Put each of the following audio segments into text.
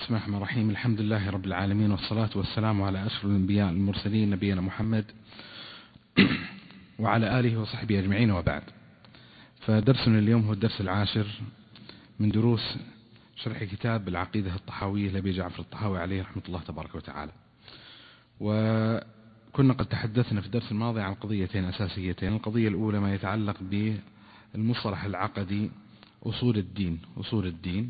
بسم الله الرحمن الرحيم. الحمد لله رب العالمين، والصلاة والسلام على أشرف الأنبياء المرسلين نبينا محمد وعلى آله وصحبه أجمعين، وبعد. فدرسنا اليوم هو الدرس العاشر من دروس شرح كتاب العقيدة الطحاوية لأبي جعفر الطحاوي عليه رحمة الله تبارك وتعالى. وكنا قد تحدثنا في الدرس الماضي عن قضيتين أساسيتين. القضية الأولى ما يتعلق بالمصطلح العقدي أصول الدين،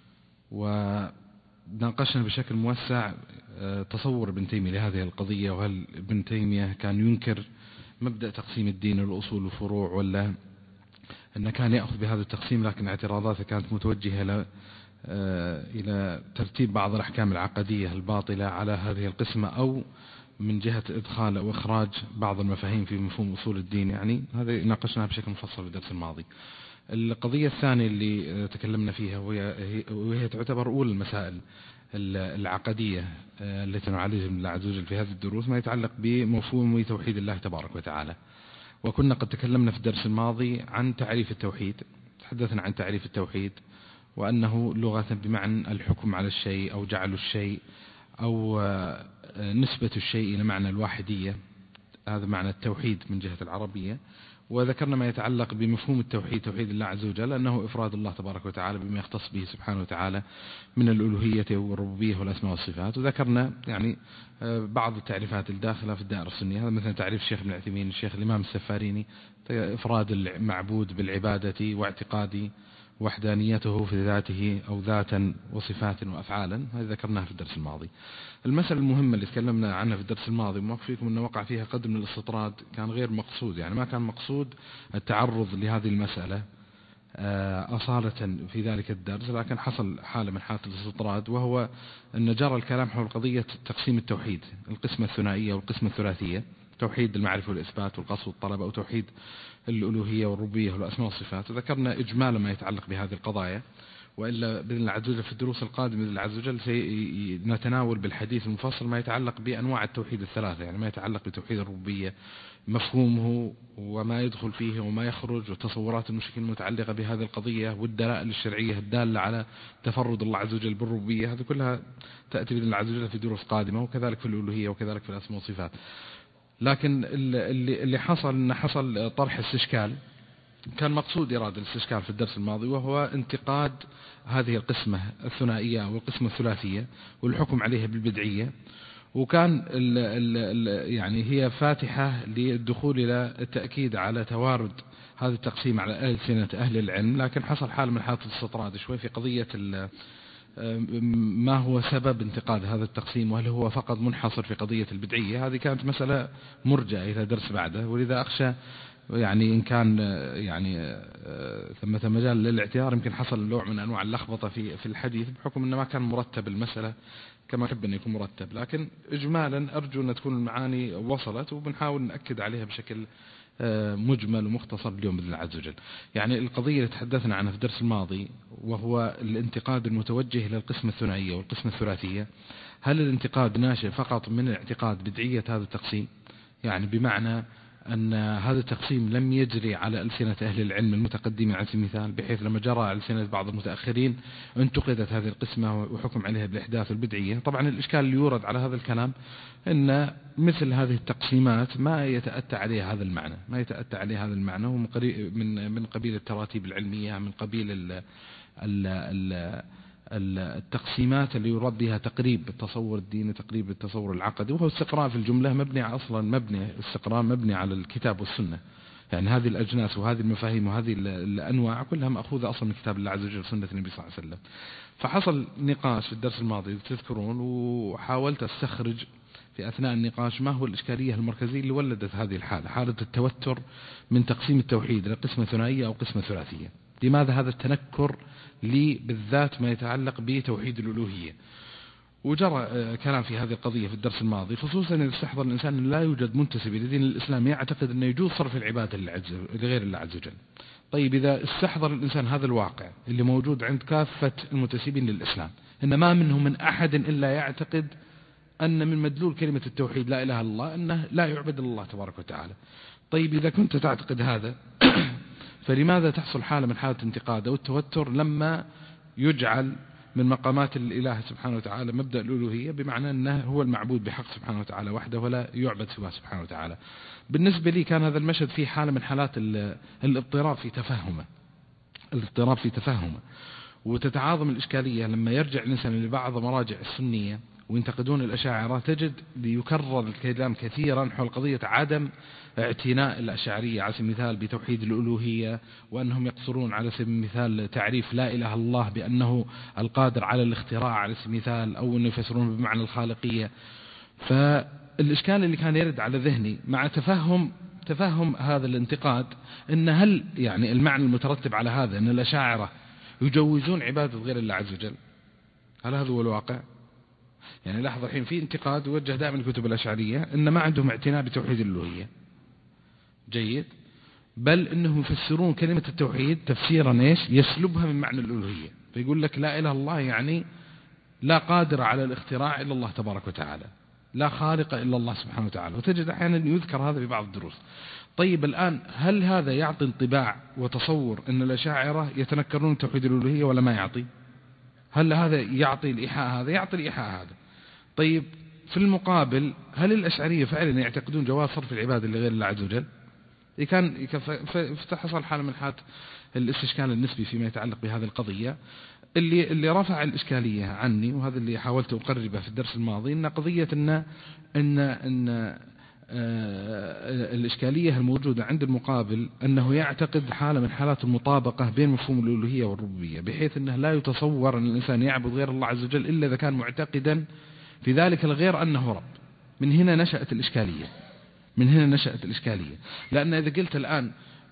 وناقشنا بشكل موسع تصور ابن تيمية لهذه القضية، وهل ابن تيمية كان ينكر مبدأ تقسيم الدين الأصول والفروع، ولا أنه كان يأخذ بهذا التقسيم لكن اعتراضاته كانت متوجهة إلى ترتيب بعض الأحكام العقدية الباطلة على هذه القسمة، أو من جهة إدخال أو إخراج بعض المفاهيم في مفهوم أصول الدين. يعني هذا ناقشناها بشكل مفصل في الدرس الماضي. القضية الثانية اللي تكلمنا فيها وهي تعتبر أولى المسائل العقدية التي نعالجها من الله عز وجل في هذه الدروس، ما يتعلق بمفهوم توحيد الله تبارك وتعالى. وكنا قد تكلمنا في الدرس الماضي عن تعريف التوحيد. تحدثنا عن تعريف التوحيد وأنه لغة بمعنى الحكم على الشيء أو جعل الشيء أو نسبة الشيء إلى معنى الواحدية. هذا معنى التوحيد من جهة العربية. وذكرنا ما يتعلق بمفهوم التوحيد، توحيد الله عز وجل، أنه إفراد الله تبارك وتعالى بما يختص به سبحانه وتعالى من الألوهية والربوبية والأسماء والصفات. وذكرنا يعني بعض التعريفات الداخلة في الدائرة السنية، هذا مثلا تعريف الشيخ ابن عثيمين، الشيخ الإمام السفاريني، إفراد المعبود بالعبادة واعتقاد وحدانيته في ذاته أو ذاتا وصفات وأفعالا. هذا ذكرناها في الدرس الماضي. المسألة المهمة اللي تكلمنا عنها في الدرس الماضي وما فيكم أنه وقع فيها قدر من الاستطراد، كان غير مقصود، يعني ما كان مقصود التعرض لهذه المسألة أصالة في ذلك الدرس، لكن حصل حالة من حالة الاستطراد، وهو أن جرى الكلام حول قضية تقسيم التوحيد، القسمة الثنائية والقسمة الثلاثية، توحيد المعرفة والإثبات والقصد والطلب، أو توحيد الألوهية والربوبية والأسماء والصفات. وذكرنا إجمالا ما يتعلق بهذه القضايا، وإلا بإذن الله عز وجل في الدروس القادمة بإذن الله عز وجل سنتناول بالحديث المفصل ما يتعلق بأنواع التوحيد الثلاثة، يعني ما يتعلق بتوحيد الربوبية، مفهومه وما يدخل فيه وما يخرج، وتصورات المشركين المتعلقة بهذه القضية، والدلائل الشرعية الدالة على تفرد الله عز وجل بالربوبية. هذه كلها تأتي بإذن الله عز وجل في دروس قادمة، وكذلك في الألوهية وكذلك في الأسماء والصفات. لكن اللي حصل طرح استشكال، كان مقصود إرادة الاستشكال في الدرس الماضي، وهو انتقاد هذه القسمة الثنائية والقسمة الثلاثية والحكم عليها بالبدعية. وكان يعني هي فاتحة للدخول إلى التأكيد على توارد هذا التقسيم على ألسنة أهل العلم، لكن حصل حال من حالة الاستطراد شوي في قضية ما هو سبب انتقاد هذا التقسيم، وهل هو فقط منحصر في قضية البدعية. هذه كانت مسألة مرجعة إلى درس بعده، ولذا أخشى يعني إن كان يعني ثمة مجال للاعتذار، يمكن حصل نوع من أنواع اللخبطة في الحديث، بحكم أنه ما كان مرتب المسألة كما يحب أن يكون مرتب. لكن إجمالا أرجو أن تكون المعاني وصلت، وبنحاول نأكد عليها بشكل مجمل ومختصر اليوم بإذن الله عز وجل. يعني القضية اللي تحدثنا عنها في الدرس الماضي، وهو الانتقاد المتوجه إلى القسمة الثنائية والقسمة الثلاثية، هل الانتقاد ناشئ فقط من اعتقاد بدعية هذا التقسيم، يعني بمعنى أن هذا التقسيم لم يجري على ألسنة أهل العلم المتقدمين على سبيل المثال، بحيث لما جرى على ألسنة بعض المتأخرين انتقدت هذه القسمة وحكم عليها بالإحداث والبدعية. طبعا الإشكال اللي يورد على هذا الكلام أن مثل هذه التقسيمات ما يتأتى عليها هذا المعنى، هو من قبيل التراتيب العلمية، من قبيل التقسيمات اللي يراد بها تقريب التصور الديني، تقريب التصور العقدي، وهو استقراء في الجملة مبني على الكتاب والسنة. يعني هذه الأجناس وهذه المفاهيم وهذه الأنواع كلها مأخوذة أصلا من كتاب الله عز وجل وسنة النبي صلى الله عليه وسلم. فحصل نقاش في الدرس الماضي تذكرون، وحاولت أستخرج في أثناء النقاش ما هو الإشكالية المركزية اللي ولدت هذه الحالة، حالة التوتر من تقسيم التوحيد إلى قسمة ثنائية أو قسمة ثلاثية. لماذا هذا التنكر لي بالذات ما يتعلق بتوحيد الألوهية؟ وجرى كلام في هذه القضية في الدرس الماضي، خصوصا إذا استحضر الإنسان أن لا يوجد منتسب إلى دين الإسلام يعتقد أنه يجوز صرف العبادة لغير الله عز وجل. طيب إذا استحضر الإنسان هذا الواقع اللي موجود عند كافة المنتسبين للإسلام، إن ما منهم من أحد إلا يعتقد أن من مدلول كلمة التوحيد لا إله إلا الله أنه لا يعبد الله تبارك وتعالى. طيب إذا كنت تعتقد هذا فلماذا تحصل حالة من حالة انتقاد أو التوتر لما يجعل من مقامات الإله سبحانه وتعالى مبدأ الألوهية، بمعنى أنه هو المعبود بحق سبحانه وتعالى وحده ولا يعبد سواه سبحانه وتعالى. بالنسبة لي كان هذا المشهد فيه حالة من حالات الاضطراب في تفهمه، وتتعاظم الإشكالية لما يرجع الإنسان لبعض مراجع السنية وينتقدون الأشاعرة، تجد يكرر الكلام كثيرا حول قضية عدم اعتناء الأشاعرية على سبيل المثال بتوحيد الألوهية، وأنهم يقصرون على سبيل المثال تعريف لا إله إلا الله بأنه القادر على الاختراع على سبيل المثال، أو أنه يفسرون بمعنى الخالقية. فالإشكال اللي كان يرد على ذهني مع تفهم هذا الانتقاد، أن هل يعني المعنى المترتب على هذا أن الأشاعرة يجوزون عبادة غير الله عز وجل؟ هل هذا هو الواقع؟ يعني لاحظ الحين في انتقاد يوجه دائما الكتب الأشعرية أن ما عندهم اعتناء بتوحيد الألوهية، جيد، بل أنهم يفسرون كلمة التوحيد تفسيرا يسلبها من معنى الألوهية، فيقول لك لا إله إلا الله يعني لا قادر على الاختراع إلا الله تبارك وتعالى، لا خالق إلا الله سبحانه وتعالى، وتجد أحيانا يذكر هذا في بعض الدروس. طيب الآن هل هذا يعطي انطباع وتصور أن الأشاعرة يتنكرون توحيد الألوهية ولا ما يعطي؟ هل هذا يعطي الإيحاء هذا؟ يعطي الإيحاء هذا. طيب في المقابل هل الأشعرية فعلا يعتقدون جواز صرف العبادة لغير الله عز وجل؟ كان حصل حالة من حالات الاستشكال النسبي فيما يتعلق بهذه القضية. اللي رفع الإشكالية عني، وهذا اللي حاولت أقربه في الدرس الماضي، إن قضية أن الإشكالية الموجودة عند المقابل أنه يعتقد حالة من حالات المطابقة بين مفهوم الألوهية والربوبية، بحيث أنه لا يتصور أن الإنسان يعبد غير الله عز وجل إلا إذا كان معتقدا في ذلك الغير أنه رب. من هنا نشأت الإشكالية. لأن إذا قلت الآن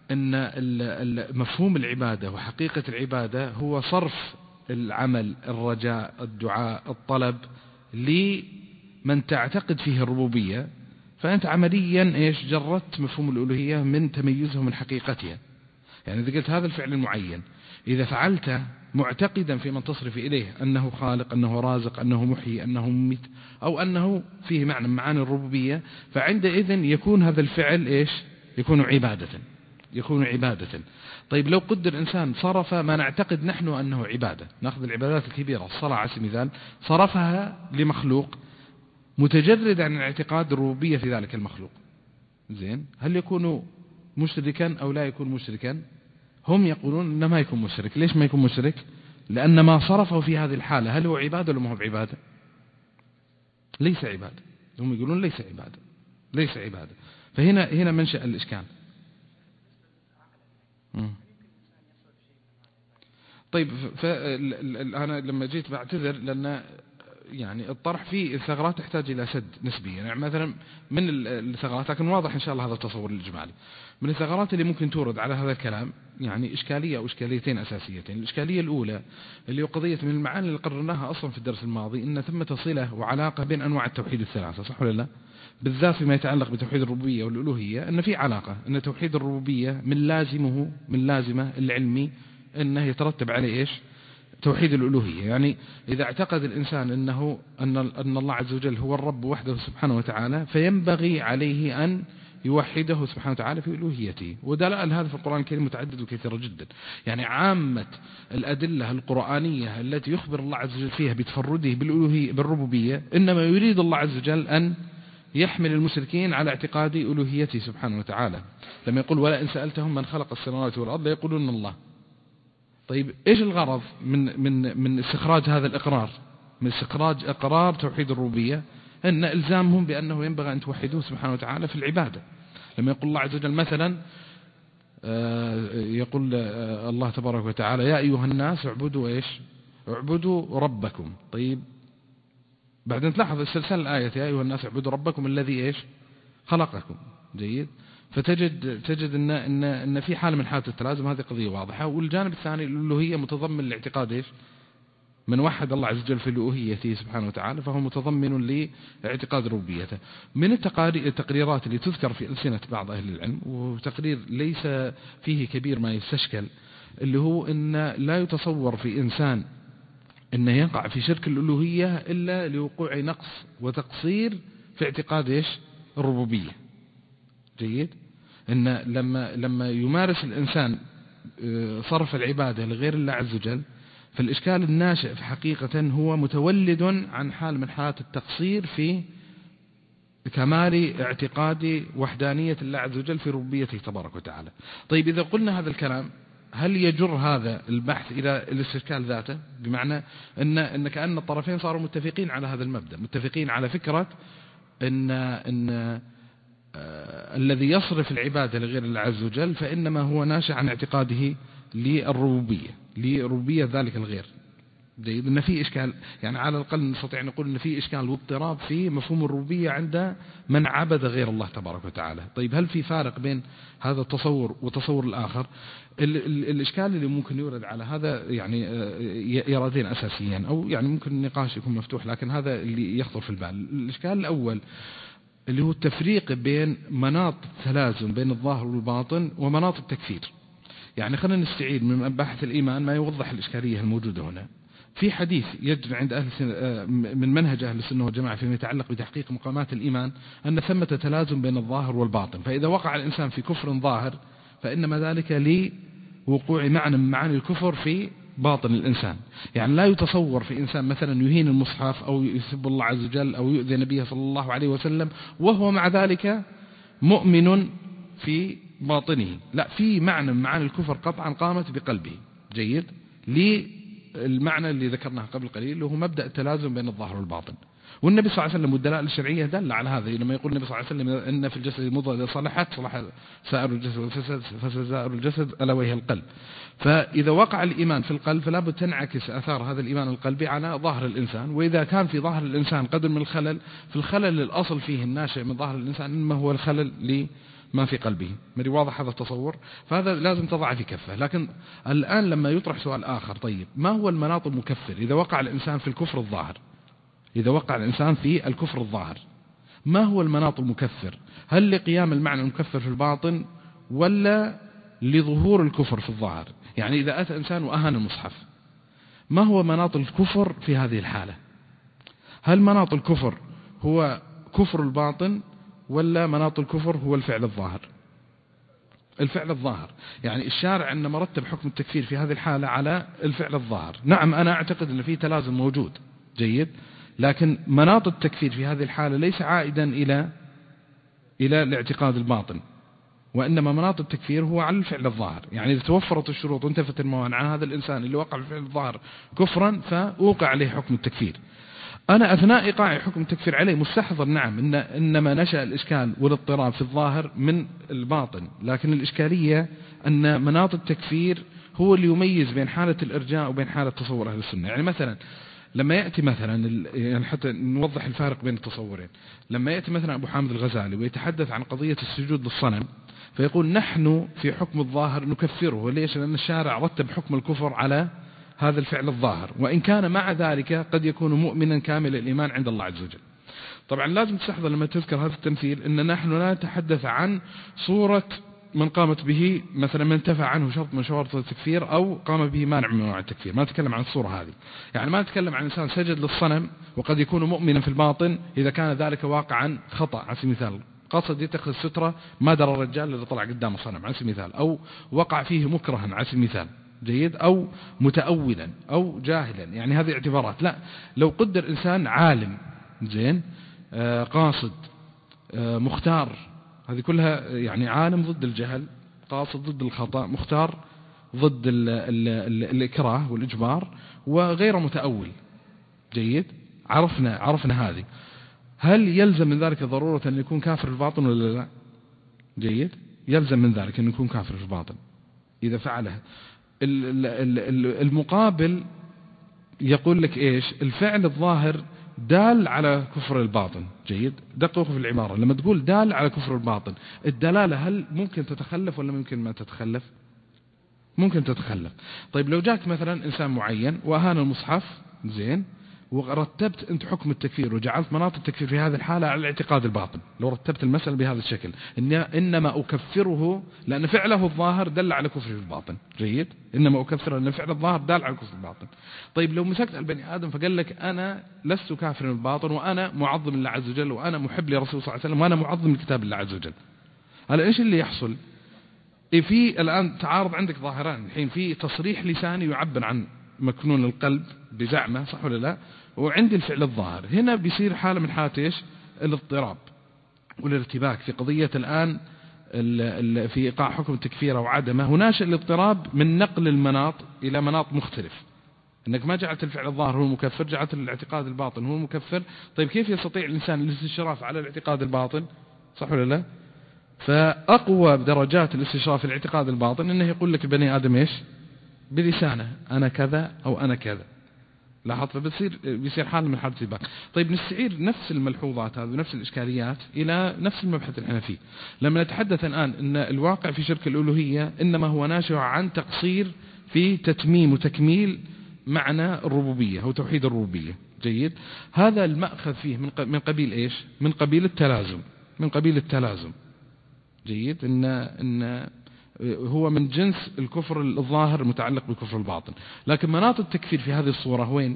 أن مفهوم العبادة وحقيقة العبادة هو صرف العمل، الرجاء، الدعاء، الطلب لمن تعتقد فيه الربوبية، فأنت عمليا جردت مفهوم الألوهية من تميزه من حقيقتها. يعني إذا قلت هذا الفعل المعين إذا فعلته معتقدا في من تصرف إليه أنه خالق، أنه رازق، أنه محيي، أنه مميت، أو أنه فيه معنى من معاني الربوبية، فعندئذ يكون هذا الفعل يكون عبادة. طيب لو قدر إنسان صرف ما نعتقد نحن أنه عبادة، نأخذ العبادات الكبيرة الصلاة على سبيل المثال، صرفها لمخلوق متجرد عن الاعتقاد الربوبية في ذلك المخلوق، زين، هل يكون مشركا أو لا يكون مشركا؟ هم يقولون إنه ما يكون مشرك. ليش ما يكون مشرك؟ لأن ما صرفه في هذه الحالة هل هو عبادة ولا ما هو بعبادة؟ ليس عبادة. هم يقولون ليس عبادة. فهنا منشأ الإشكال. طيب أنا لما جيت بعتذر لأن يعني الطرح فيه الثغرات تحتاج إلى سد نسبيا. يعني مثلا من الثغرات، لكن واضح إن شاء الله هذا التصور الإجمالي، من الثغرات اللي ممكن تورد على هذا الكلام يعني إشكالية أو إشكاليتين أساسيتين. الإشكالية الأولى اللي هو قضية من المعاني اللي قررناها أصلا في الدرس الماضي، إن ثمة صلة وعلاقة بين أنواع التوحيد الثلاثة، صح ولا لا؟ بالذات فيما يتعلق بتوحيد الربوبية والألوهية، أن في علاقة، أن توحيد الربوبية من لازمه العلمي أنه يترتب عليه توحيد الألوهية. يعني إذا اعتقد الإنسان أن الله عز وجل هو الرب وحده سبحانه وتعالى، فينبغي عليه أن يوحده سبحانه وتعالى في ألوهيته. ودلائل هذا في القرآن الكريم متعدد وكثيرة جدا. يعني عامة الأدلة القرآنية التي يخبر الله عز وجل فيها بتفرده بالربوبية، إنما يريد الله عز وجل أن يحمل المشركين على اعتقاد ألوهيته سبحانه وتعالى. لما يقول ولا إن سألتهم من خلق السماوات والأرض يقولون الله. طيب إيش الغرض من استخراج هذا الإقرار، من استخراج إقرار توحيد الربوبية؟ أن إلزامهم بأنه ينبغي أن توحدوه سبحانه وتعالى في العبادة. لما يقول الله عز وجل مثلا، يقول الله تبارك وتعالى يا أيها الناس اعبدوا ربكم. طيب بعدين تلاحظ السلسلة الآية يا أيها الناس اعبدوا ربكم الذي خلقكم، جيد. فتجد إن في حالة من حالة التلازم، هذه قضية واضحة. والجانب الثاني الألوهية متضمن الاعتقاد من وحد الله عز وجل في الألوهية سبحانه وتعالى، فهو متضمن لاعتقاد ربوبيته. من التقريرات اللي تذكر في ألسنة بعض أهل العلم، وتقرير ليس فيه كبير ما يستشكل، اللي هو إن لا يتصور في إنسان إنه يقع في شرك الألوهية إلا لوقوع نقص وتقصير في اعتقاد الربوبية، جيد. إن لما يمارس الإنسان صرف العبادة لغير الله عز وجل، فالإشكال الناشئ في حقيقة هو متولد عن حال من حالات التقصير في كمال اعتقاد وحدانية الله عز وجل في ربوبيته تبارك وتعالى. طيب إذا قلنا هذا الكلام هل يجر هذا البحث إلى الاستشكال ذاته؟ بمعنى أن كأن الطرفين صاروا متفقين على هذا المبدأ، متفقين على فكرة أن الذي يصرف العبادة لغير الله عز وجل فإنما هو ناشئ عن اعتقاده لربوبية ذلك الغير. جيد، أن في إشكال، يعني على الأقل نستطيع أن نقول أن في إشكال واضطراب في مفهوم الربوبية عند من عبد غير الله تبارك وتعالى. طيب هل في فارق بين هذا التصور وتصور الآخر؟ الإشكال اللي ممكن يورد على هذا يعني يرادين أساسيين، أو يعني ممكن النقاش يكون مفتوح، لكن هذا اللي يخطر في البال. الإشكال الأول اللي هو التفريق بين مناط التلازم بين الظاهر والباطن ومناط التكفير. يعني خلينا نستعيد من مباحث الإيمان ما يوضح الإشكالية الموجودة هنا. في حديث يجري عند من منهج أهل السنة والجماعة فيما يتعلق بتحقيق مقامات الإيمان أن ثمة تلازم بين الظاهر والباطن، فإذا وقع الإنسان في كفر ظاهر فإنما ذلك لوقوع معنى من معاني الكفر في باطن الإنسان. يعني لا يتصور في إنسان مثلا يهين المصحف أو يسب الله عز وجل أو يؤذي نبيه صلى الله عليه وسلم وهو مع ذلك مؤمن في باطنه، لا، في معنى من معاني الكفر قطعا قامت بقلبه. جيد، المعنى اللي ذكرناه قبل قليل اللي هو مبدأ التلازم بين الظاهر والباطن. والنبي صلى الله عليه وسلم والدلائل الشرعية دل على هذا. لما يقول النبي صلى الله عليه وسلم أن في الجسد مضغة إذا صلحت صلح سائر الجسد وفسد سائر الجسد ألا وهي القلب. فإذا وقع الإيمان في القلب فلا بد تنعكس آثار هذا الإيمان القلبي على ظاهر الإنسان. وإذا كان في ظاهر الإنسان قدر من الخلل، في الخلل الأصل فيه الناشئ من ظاهر الإنسان إنما هو الخلل ما في قلبه. مري واضح هذا التصور؟ فهذا لازم تضع في كفة. لكن الآن لما يطرح سؤال آخر، طيب ما هو المناط المكفر إذا وقع الإنسان في الكفر الظاهر؟ إذا وقع الإنسان في الكفر الظاهر ما هو المناط المكفر؟ هل لقيام المعنى المكفر في الباطن ولا لظهور الكفر في الظاهر؟ يعني إذا أتى إنسان وأهان المصحف ما هو مناط الكفر في هذه الحالة؟ هل مناط الكفر هو كفر الباطن ولا مناط الكفر هو الفعل الظاهر؟ الفعل الظاهر. يعني الشارع إنما رتب حكم التكفير في هذه الحالة على الفعل الظاهر. نعم أنا أعتقد أن في تلازم موجود. جيد، لكن مناط التكفير في هذه الحالة ليس عائدا إلى الاعتقاد الباطن، وإنما مناط التكفير هو على الفعل الظاهر. يعني إذا توفرت الشروط وانتفت الموانع هذا الإنسان اللي وقع الفعل الظاهر كفرا فأوقع عليه حكم التكفير. أنا أثناء إيقاع حكم التكفير عليه مستحضر نعم إنما نشأ الإشكال والاضطراب في الظاهر من الباطن، لكن الإشكالية أن مناط التكفير هو اللي يميز بين حالة الإرجاء وبين حالة تصور أهل السنة. يعني مثلا لما يأتي مثلا، يعني حتى نوضح الفارق بين التصورين، لما يأتي مثلا أبو حامد الغزالي ويتحدث عن قضية السجود للصنم فيقول نحن في حكم الظاهر نكفره. ليش؟ لأن الشارع رتب حكم الكفر على هذا الفعل الظاهر، وإن كان مع ذلك قد يكون مؤمنا كامل الإيمان عند الله عز وجل. طبعا لازم تستحضر لما تذكر هذا التمثيل أن نحن لا نتحدث عن صورة من قامت به مثلا من انتفع عنه شرط من شروط التكفير أو قام به مانع من انواع التكفير. ما نتكلم عن الصورة هذه. يعني ما نتكلم عن إنسان سجد للصنم وقد يكون مؤمنا في الباطن إذا كان ذلك واقعا خطأ على سبيل المثال، قصد يتخذ سترة ما درى الرجال اللي طلع قدام الصنم على سبيل المثال، أو وقع فيه مكرها على سبيل المثال. جيد، أو متأولا أو جاهلا، يعني هذه اعتبارات. لا، لو قدر إنسان عالم زين قاصد مختار، هذه كلها يعني عالم ضد الجهل، قاصد ضد الخطأ، مختار ضد الإكراه والإجبار، وغير متأول. جيد، عرفنا هذه. هل يلزم من ذلك ضرورة أن يكون كافر في الباطن ولا لا؟ جيد، يلزم من ذلك أن يكون كافر في الباطن إذا فعلها. المقابل يقول لك إيش؟ الفعل الظاهر دال على كفر الباطن. جيد، دققوا في العبارة. لما تقول دال على كفر الباطن، الدلالة هل ممكن تتخلف ولا ممكن ما تتخلف؟ ممكن تتخلف. طيب لو جاك مثلا إنسان معين وأهان المصحف زين ورتبت أنت حكم التكفير وجعلت مناط التكفير في هذه الحالة على الاعتقاد الباطن، لو رتبت المسألة بهذا الشكل إنما أكفره لأن فعله الظاهر دل على كفر الباطن. جيد، إنما أكفره لأن فعل الظاهر دل على كفر الباطن. طيب لو مسكت البني آدم فقال لك أنا لست كافر الباطن وأنا معظم الله عز وجل وأنا محب لرسول صلى الله عليه وسلم وأنا معظم لكتاب الله عز وجل، هلا إيش اللي يحصل؟ في الآن تعارض عندك ظاهران الحين، في تصريح لساني يعبر عن مكنون القلب بزعمه، صح ولا لا؟ وعندي الفعل الظاهر. هنا بيصير حالة من حالات إيش؟ الاضطراب والارتباك في قضية الآن في إيقاع حكم التكفير أو عدمه. هناش الاضطراب من نقل المناط إلى مناط مختلف، أنك ما جعلت الفعل الظاهر هو المكفر، جعلت الاعتقاد الباطن هو المكفر. طيب كيف يستطيع الإنسان الاستشراف على الاعتقاد الباطن؟ صح ولا لا؟ فأقوى درجات الاستشراف في الاعتقاد الباطن أنه يقول لك البني آدم إيش؟ بلسانه أنا كذا أو أنا كذا. لاحظت؟ بيصير حال من حالة الباك. طيب نستعير نفس الملحوظات هذه ونفس الإشكاليات إلى نفس المبحث اللي احنا فيه. لما نتحدث الآن أن الواقع في شرك الألوهية إنما هو ناشئ عن تقصير في تتميم وتكميل معنى الربوبية أو توحيد الربوبية. جيد. هذا المأخذ فيه من قبيل إيش؟ من قبيل التلازم، من قبيل التلازم. جيد. إن هو من جنس الكفر الظاهر المتعلق بالكفر الباطن. لكن مناط التكفير في هذه الصورة وين؟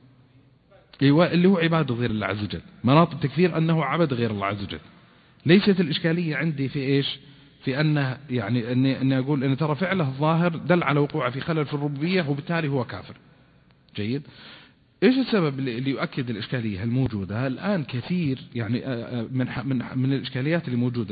أيوة، اللي هو عبادة غير الله عز وجل. مناط التكفير أنه عبد غير الله عز وجل. ليست الإشكالية عندي في إيش؟ في أنه يعني أني أقول أن ترى فعله الظاهر دل على وقوعه في خلل في الربوبية وبالتالي هو كافر. جيد. إيش السبب اللي يؤكد الإشكالية الموجودة الآن كثير؟ يعني من الإشكاليات اللي موجودة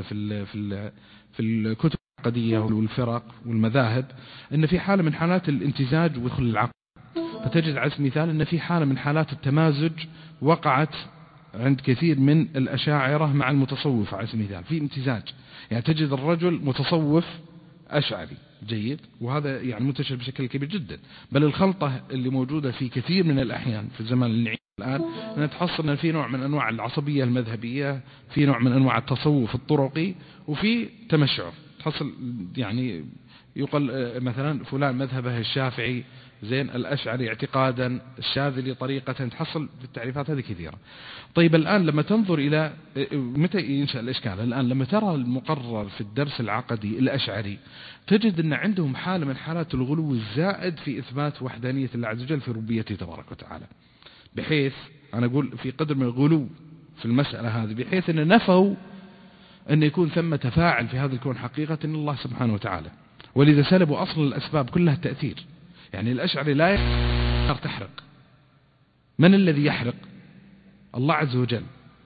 في الكتب العقدية والفرق والمذاهب أن في حالة من حالات الامتزاج ودخل العقل. فتجد على سبيل المثال أن في حالة من حالات التمازج وقعت عند كثير من الأشاعرة مع المتصوف. على سبيل المثال في امتزاج، يعني تجد الرجل متصوف أشعري. جيد. وهذا يعني منتشر بشكل كبير جدا، بل الخلطة اللي موجودة في كثير من الأحيان في الزمان اللي نعيشه الآن أن تحصل أن في نوع من أنواع العصبية المذهبية، في نوع من أنواع التصوف الطرقي، وفي تمشع. تحصل يعني يقال مثلا فلان مذهبه الشافعي، زين الأشعري اعتقادا، الشاذلي طريقة. تحصل في التعريفات هذه كثيرة. طيب الآن لما تنظر إلى متى ينشأ الإشكال؟ الآن لما ترى المقرر في الدرس العقدي الأشعري تجد أن عندهم حالة من حالات الغلو الزائد في إثبات وحدانية الله عز وجل في ربوبيته تبارك وتعالى، بحيث أنا أقول في قدر من الغلو في المسألة هذه، بحيث أن نفوا أن يكون ثم فاعل في هذا الكون حقيقة إن الله سبحانه وتعالى. ولذا سلبوا أصل الأسباب كلها التأثير. يعني الأشعري لا تحرق. من الذي يحرق؟ الله عز وجل.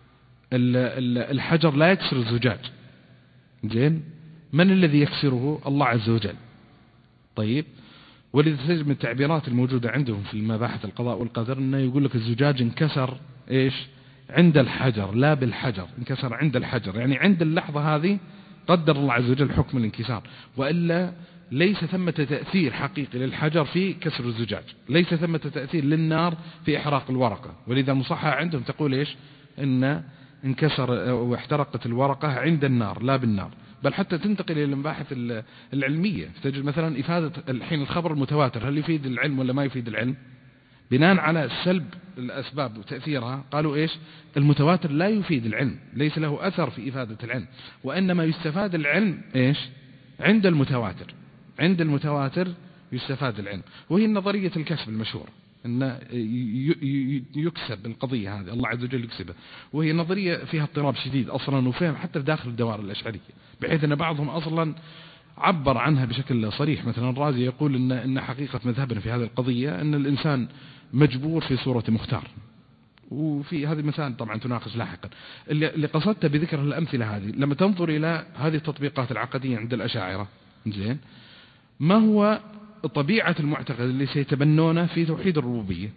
الحجر لا يكسر الزجاج. زين. من الذي يكسره؟ الله عز وجل. طيب. ولذا تجد من التعبيرات الموجودة عندهم في المباحث القضاء والقدر أنه يقول لك الزجاج انكسر إيش؟ عند الحجر، لا بالحجر، انكسر عند الحجر. يعني عند اللحظة هذه قدر الله عز وجل حكم الانكسار، وإلا ليس ثمة تأثير حقيقي للحجر في كسر الزجاج، ليس ثمة تأثير للنار في إحراق الورقة. ولذا المصحة عندهم تقول إيش؟ إن انكسر واحترقت الورقة عند النار لا بالنار. بل حتى تنتقل إلى المباحث العلمية، تجد مثلا إفادة الحين الخبر المتواتر هل يفيد العلم ولا ما يفيد العلم؟ بناء على سلب الأسباب وتأثيرها قالوا إيش؟ المتواتر لا يفيد العلم، ليس له أثر في إفادة العلم، وإنما يستفاد العلم إيش؟ عند المتواتر. عند المتواتر يستفاد العلم. وهي نظرية الكسب المشهورة، أن يكسب القضية هذه، الله عز وجل يكسبها. وهي نظرية فيها اضطراب شديد أصلا وفهم حتى في داخل الدوائر الأشعرية، بحيث أن بعضهم أصلا عبر عنها بشكل صريح. مثلا الرازي يقول إن حقيقة مذهبنا في هذه القضية أن الإنسان مجبور في صورة مختار. وفي هذه مثال طبعا تناقش لاحقا. اللي قصدت بذكر الأمثلة هذه لما تنظر إلى هذه التطبيقات العقدية عند الأشاعرة، زين، ما هو طبيعة المعتقد اللي سيتبنونه في توحيد الربوبية؟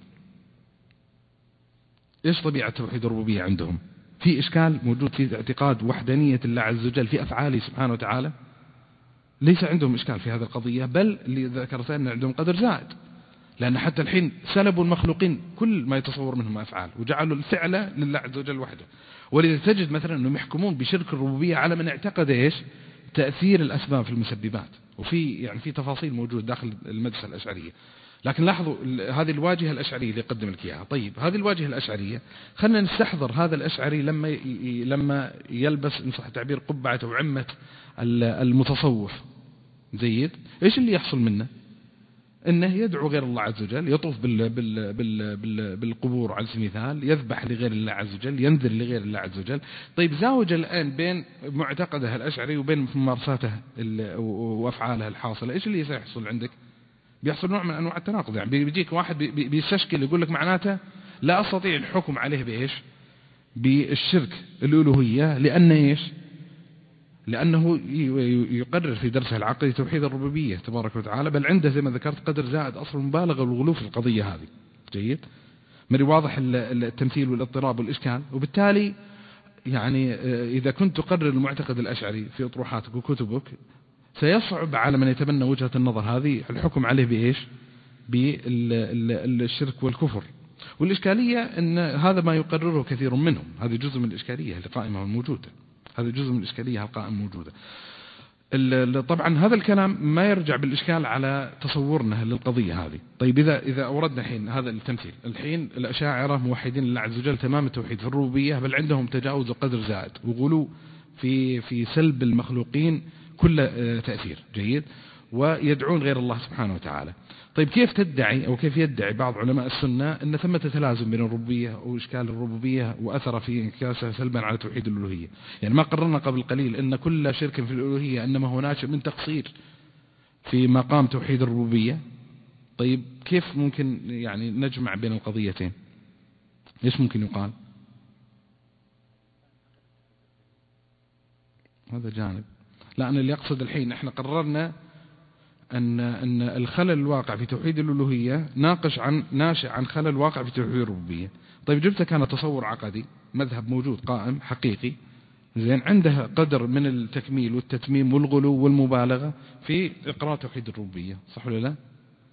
إيش طبيعة توحيد الربوبية عندهم؟ في إشكال موجود في اعتقاد وحدانية الله عز وجل في أفعاله سبحانه وتعالى. ليس عندهم إشكال في هذه القضية، بل اللي ذكرت أن عندهم قدر زائد، لأن حتى الحين سلبوا المخلوقين كل ما يتصور منهم أفعال وجعلوا الفعل لله عز وجل وحده. ولذا تجد مثلا أنهم يحكمون بشرك الربوبية على من اعتقد إيش؟ تأثير الأسباب في المسببات. وفي يعني في تفاصيل موجود داخل المدرسة الأشعرية. لكن لاحظوا هذه الواجهة الأشعرية اللي قدم لك إياها. طيب هذه الواجهة الأشعرية خلنا نستحضر هذا الأشعري لما يلبس إن صح التعبير قبعة أو عمة المتصوف. جيد. إيش اللي يحصل منه؟ إنه يدعو غير الله عز وجل، يطوف بالقبور على سبيل المثال، يذبح لغير الله عز وجل، ينذر لغير الله عز وجل. طيب زاوج الآن بين معتقده الأشعري وبين ممارساته وأفعاله الحاصلة. إيش اللي سيحصل عندك؟ بيحصل نوع من أنواع التناقض. يعني بيجيك واحد بيستشكل يقول لك معناته لا أستطيع الحكم عليه بإيش؟ بالشرك الألوهية، لأن إيش؟ لأنه يقرر في درسه العقدي توحيد الربوبية تبارك وتعالى، بل عنده زي ما ذكرت قدر زائد أصل المبالغة والغلو في القضية هذه. جيد؟ من واضح التمثيل والاضطراب والإشكال. وبالتالي يعني إذا كنت تقرر المعتقد الأشعري في أطروحاتك وكتبك، سيصعب على من يتبنى وجهة النظر هذه الحكم عليه بإيش؟ بالشرك والكفر. والإشكالية أن هذا ما يقرره كثير منهم، هذه جزء من الإشكالية القائمة والموجودة، هذا جزء من الإشكالية القائمة موجودة. طبعا هذا الكلام ما يرجع بالإشكال على تصورنا للقضية هذه. طيب إذا أوردنا الحين هذا التمثيل، الحين الأشاعرة موحدين لله عز وجل تمام التوحيد في الربوبية، بل عندهم تجاوز وقدر زائد وغلو في سلب المخلوقين كل تأثير. جيد؟ ويدعون غير الله سبحانه وتعالى. طيب كيف تدعي أو كيف يدعي بعض علماء السنة أن ثمة تلازم بين الربوبية وإشكال الربوبية وأثر في انعكاسها سلبا على توحيد الألوهية؟ يعني ما قررنا قبل قليل أن كل شرك في الألوهية إنما هو ناشئ من تقصير في مقام توحيد الربوبية. طيب كيف ممكن يعني نجمع بين القضيتين؟ إيش ممكن يقال؟ هذا جانب. لأن اللي يقصد الحين إحنا قررنا أن الخلل الواقع في توحيد الألوهية ناشئ عن خلل واقع في توحيد الربوبية. طيب جبت كان تصور عقدي، مذهب موجود قائم حقيقي، زين، عنده قدر من التكميل والتتميم والغلو والمبالغة في إقرار توحيد الربوبية، صح ولا لا؟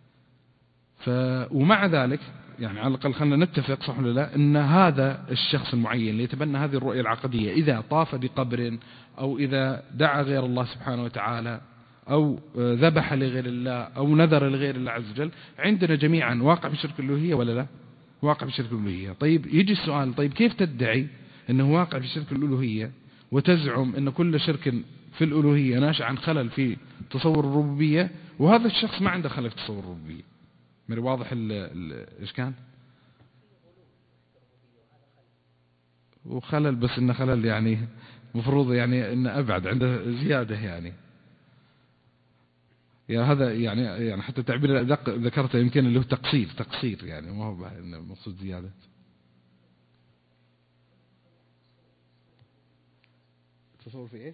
ومع ذلك يعني على الأقل خلنا نتفق، صح ولا لا، أن هذا الشخص المعين اللي يتبنى هذه الرؤية العقدية إذا طاف بقبر أو إذا دعا غير الله سبحانه وتعالى أو ذبح لغير الله أو نذر لغير الله عز وجل، عندنا جميعا واقع في شرك الألوهية ولا لا؟ واقع في شرك الألوهية. طيب يجي السؤال، طيب كيف تدعي أنه واقع في شرك الألوهية وتزعم أن كل شرك في الألوهية ناشئ عن خلل في تصور الربوبية، وهذا الشخص ما عنده خلل في تصور الربوبية؟ من واضح الإشكال؟ وخلل، بس إنه خلل يعني مفروض يعني إنه أبعد، عنده زيادة يعني هذا يعني حتى التعبير الأدق ذكرته يمكن اللي هو تقصير يعني، ما هو مقصود زيادة. تصور في إيش؟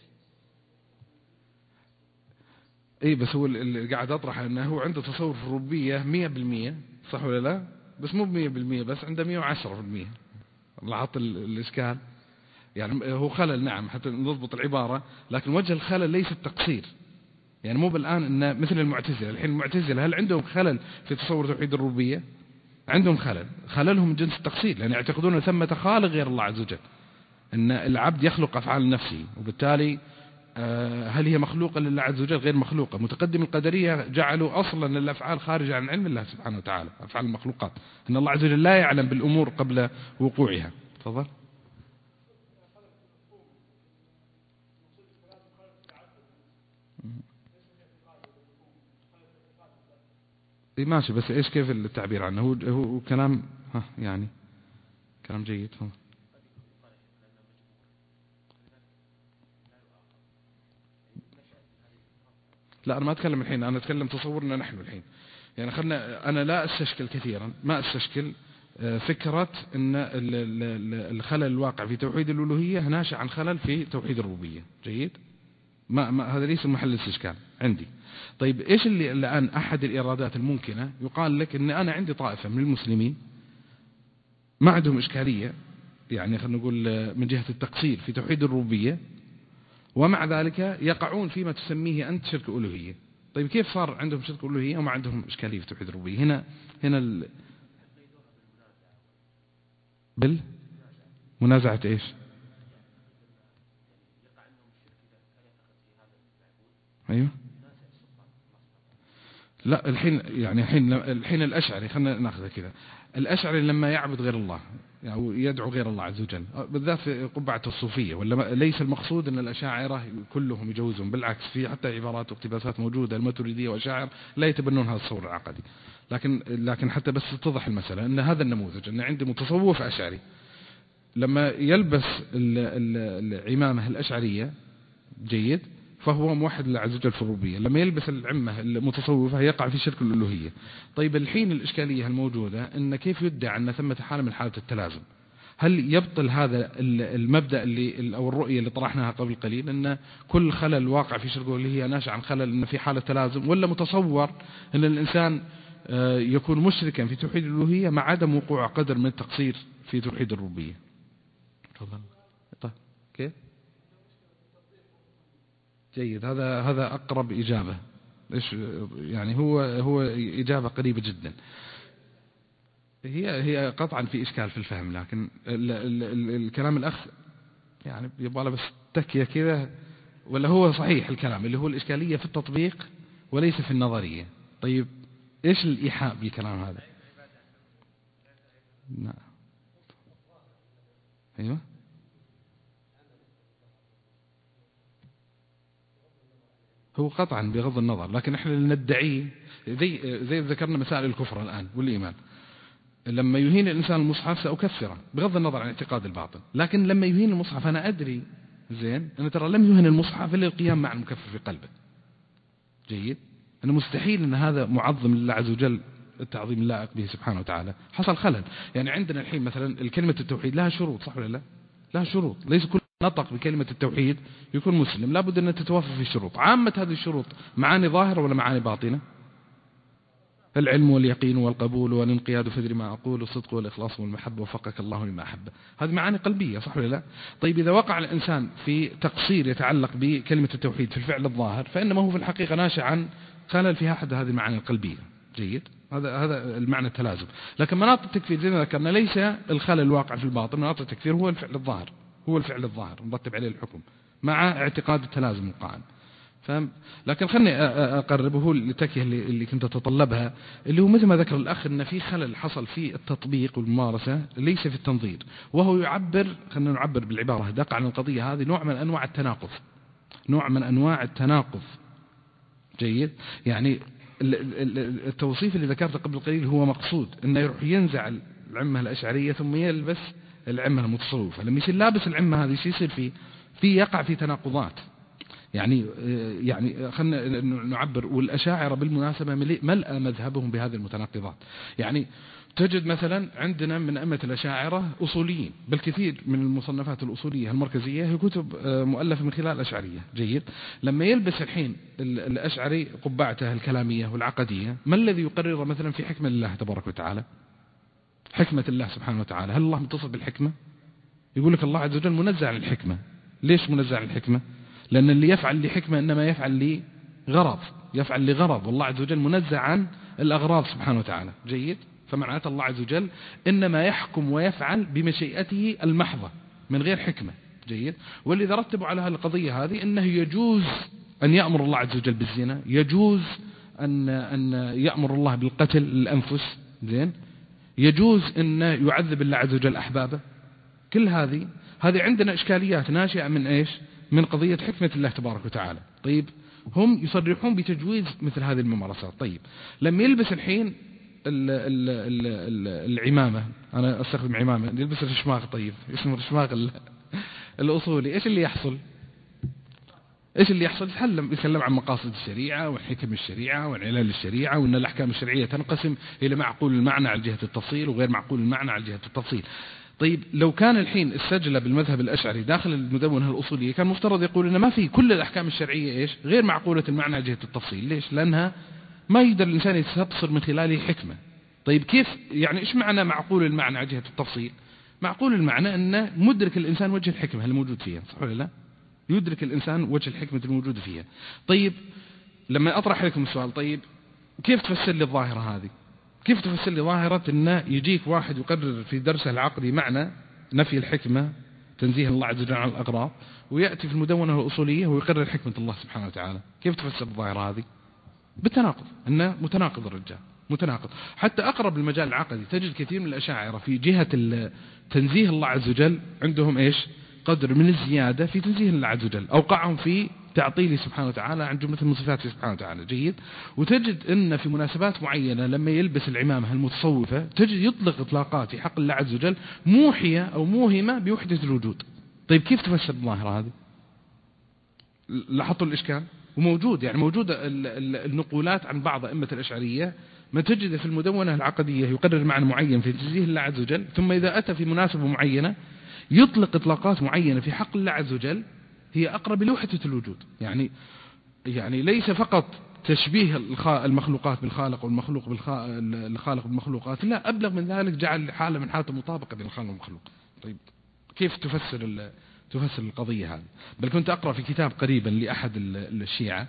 إيه بس هو اللي قاعد أطرح أنه هو عنده تصور في الربوبية 100%، صح ولا لا؟ بس مو 100%، بس عنده 110%. لاحظت الإشكال؟ يعني هو خلل نعم حتى نضبط العبارة، لكن وجه الخلل ليس التقصير. يعني مو بالآن إن مثل المعتزلة، الحين المعتزلة هل عندهم خلل في تصور توحيد الربوبية؟ عندهم خللهم من جنس التقصير، لأن يعتقدون ثمة خالق غير الله عز وجل، أن العبد يخلق أفعال نفسه، وبالتالي هل هي مخلوقة لله عز وجل؟ غير مخلوقة. متقدم القدرية جعلوا أصلا الأفعال خارجة عن علم الله سبحانه وتعالى، أفعال المخلوقات، أن الله عز وجل لا يعلم بالأمور قبل وقوعها. تفضل. إيه ماشي، بس إيش كيف التعبير عنه؟ هو كلام يعني كلام جيد. لا أنا ما أتكلم الحين، أنا أتكلم تصورنا نحن الحين. يعني أنا لا أستشكل كثيرا، ما أستشكل فكرة أن الخلل الواقع في توحيد الألوهية ناشئ عن خلل في توحيد الربوبية. جيد؟ ما هذا ليس محل الاستشكال عندي. طيب إيش اللي الآن أحد الإرادات الممكنة يقال لك أن أنا عندي طائفة من المسلمين ما عندهم إشكالية، يعني خلينا نقول من جهة التقصير في توحيد الربوبية، ومع ذلك يقعون فيما تسميه أنت شرك ألوهية. طيب كيف صار عندهم شرك ألوهية وما عندهم إشكالية في توحيد الربوبية؟ هنا منازعة إيش؟ أيوه. لا الحين الأشعري، خلنا ناخذه كذا. الأشعري لما يعبد غير الله أو يعني يدعو غير الله عز وجل، بالذات في قبعة الصوفية، ولا ليس المقصود أن الأشاعرة كلهم يجوزون، بالعكس في حتى عبارات واقتباسات موجودة الماتريدية والأشاعرة لا يتبنون هذا التصور العقدي. لكن حتى بس تتضح المسألة أن هذا النموذج، أن عندي متصوف أشعري لما يلبس العمامة الأشعرية، جيد، فهو موحد لله عز وجل في الربوبية. لما يلبس العمة المتصوفة يقع في شرك الألوهية. طيب الحين الإشكالية الموجودة أن كيف يدعى أن ثمة حالة من حالة التلازم؟ هل يبطل هذا المبدأ أو الرؤية اللي طرحناها قبل قليل أن كل خلل واقع في شرك الألوهية ناشئ عن خلل أن في حالة تلازم، ولا متصور أن الإنسان يكون مشركا في توحيد الألوهية مع عدم وقوع قدر من التقصير في توحيد الربوبية؟ تفضل. طيب كيف؟ جيد، هذا أقرب إجابة. إيش يعني؟ هو إجابة قريبة جدا. هي قطعا في إشكال في الفهم، لكن الكلام الأخ يعني يبغى له بس تكية كذا، ولا هو صحيح الكلام اللي هو الإشكالية في التطبيق وليس في النظرية. طيب إيش الإيحاء بالكلام هذا؟ نعم. أيوه. هو قطعا بغض النظر، لكن احنا اللي ندعيه زي ذكرنا مسائل الكفر الآن والإيمان. لما يهين الإنسان المصحف سأكفره بغض النظر عن اعتقاد الباطل، لكن لما يهين المصحف أنا أدري زين أنا ترى لم يهين المصحف إلا القيام مع المكفر في قلبه. جيد، أنا مستحيل أن هذا معظم لله عز وجل التعظيم اللائق به سبحانه وتعالى. حصل خلل. يعني عندنا الحين مثلا الكلمة التوحيد لها شروط، صح ولا لا؟ لها شروط. ليس كل نطق بكلمة التوحيد يكون مسلم، لابد أن تتوافر في الشروط. عامة هذه الشروط معاني ظاهرة ولا معاني باطنة؟ العلم واليقين والقبول والانقياد فدري ما أقول والصدق والإخلاص والمحبة وفقك الله لما أحب. هذه معاني قلبية، صح ولا لا؟ طيب إذا وقع الإنسان في تقصير يتعلق بكلمة التوحيد في الفعل الظاهر، فإنما هو في الحقيقة ناشئ عن خلل في أحد هذه المعاني القلبية. جيد، هذا المعنى التلازم. لكن مناط التكفير زي ما ذكرنا ليس الخلل الواقع في الباطن، مناط التكفير هو الفعل الظاهر، هو الفعل الظاهر مرتب عليه الحكم مع اعتقاد التلازم القائم. فهم؟ لكن خلني أقربه للتكيه اللي كنت أتطلبها، اللي هو مثل ما ذكر الأخ أن في خلل حصل في التطبيق والممارسة ليس في التنظير، وهو يعبر، خلينا نعبر بالعبارة دق عن القضية هذه، نوع من أنواع التناقض، نوع من أنواع التناقض. جيد، يعني التوصيف اللي ذكرته قبل قليل هو مقصود أنه يروح ينزع العمة الأشعرية ثم يلبس العمة المتصوفة. لما يصير لابس العمة هذه يصير في يقع في تناقضات. يعني خلنا نعبر، والأشاعرة بالمناسبة ملأ مذهبهم بهذه المتناقضات. يعني تجد مثلا عندنا من أئمة الأشاعرة أصوليين، بالكثير من المصنفات الأصولية المركزية هي كتب مؤلفة من خلال الأشعرية. جيد، لما يلبس الحين الأشعري قبعته الكلامية والعقدية، ما الذي يقرر مثلا في حكمة الله تبارك وتعالى؟ حكمة الله سبحانه وتعالى، هل الله متصف بالحكمة؟ يقول لك الله عز وجل منزع عن الحكمة. ليش منزع عن الحكمة؟ لأن اللي يفعل لحكمة إنما يفعل لغرض، يفعل لغرض، والله عز وجل منزع عن الأغراض سبحانه وتعالى. جيد، فمعناته الله عز وجل إنما يحكم ويفعل بمشيئته المحضة من غير حكمة. جيد، واللي رتبوا على القضية هذه إنه يجوز أن يأمر الله عز وجل بالزنا، يجوز أن يأمر الله بالقتل الأنفس، زين، يجوز أن يعذب الله عز وجل أحبابه. كل هذه عندنا إشكاليات ناشئة من إيش؟ من قضية حكمة الله تبارك وتعالى. طيب هم يصرحون بتجويز مثل هذه الممارسات. طيب لما يلبس الحين العمامة، أنا أستخدم عمامة، يلبس الرشماغ، طيب اسمه الرشماغ الأصولي، إيش اللي يحصل؟ يتكلم عن مقاصد الشريعة وحكم الشريعة وعلل الشريعة، وأن الأحكام الشرعية تنقسم إلى معقول المعنى على جهة التفصيل وغير معقول المعنى على جهة التفصيل. طيب لو كان الحين السجلة بالمذهب الأشعري داخل المدونة الأصولية كان مفترض يقول إن ما في كل الأحكام الشرعية إيش؟ غير معقولة المعنى على جهة التفصيل. ليش؟ لأنها ما يقدر الإنسان يستبصر من خلاله حكمة. طيب كيف يعني إيش معنى معقول المعنى على جهة التفصيل؟ معقول المعنى أن مدرك الإنسان وجه الحكمة الموجود فيها، صح ولا لا؟ يدرك الإنسان وجه الحكمة الموجود فيها. طيب لما أطرح لكم السؤال، طيب كيف تفسر لي الظاهرة هذه؟ كيف تفسر لي ظاهرة أن يجيك واحد يقرر في درسه العقدي معنى نفي الحكمة تنزيه الله عز وجل عن الأغراض، ويأتي في المدونة الأصولية ويقرر حكمة الله سبحانه وتعالى؟ كيف تفسر الظاهرة هذه؟ بالتناقض، أنه متناقض الرجال، متناقض. حتى أقرب المجال العقدي تجد كثير من الأشاعرة في جهة تنزيه الله عز وجل عندهم إيش؟ قدر من الزيادة في تنزيه الله عز وجل، أوقعهم في تعطيله سبحانه وتعالى عن جملة من صفاته سبحانه وتعالى. جيد، وتجد أن في مناسبات معينة لما يلبس العمامة المتصوفة تجد يطلق إطلاقات في حق الله عز وجل موحية أو موهمة بوحدة الوجود. طيب كيف تفسر الظاهرة هذه؟ لاحظتوا الإشكال؟ وموجود يعني موجود النقولات عن بعض أئمة الأشعرية ما تجد في المدونة العقدية يقرر معنى معين في تنزيه الله عز وجل، ثم إذا أتى في مناسبة معينة يطلق إطلاقات معينة في حق الله عز وجل هي أقرب لوحدة الوجود. يعني ليس فقط تشبيه المخلوقات بالخالق والمخلوق الخالق بالمخلوقات، لا، أبلغ من ذلك، جعل حالة من حالة المطابقة بين الخالق والمخلوق. طيب كيف تفسر القضية هذه؟ بل كنت أقرأ في كتاب قريبا لأحد الشيعة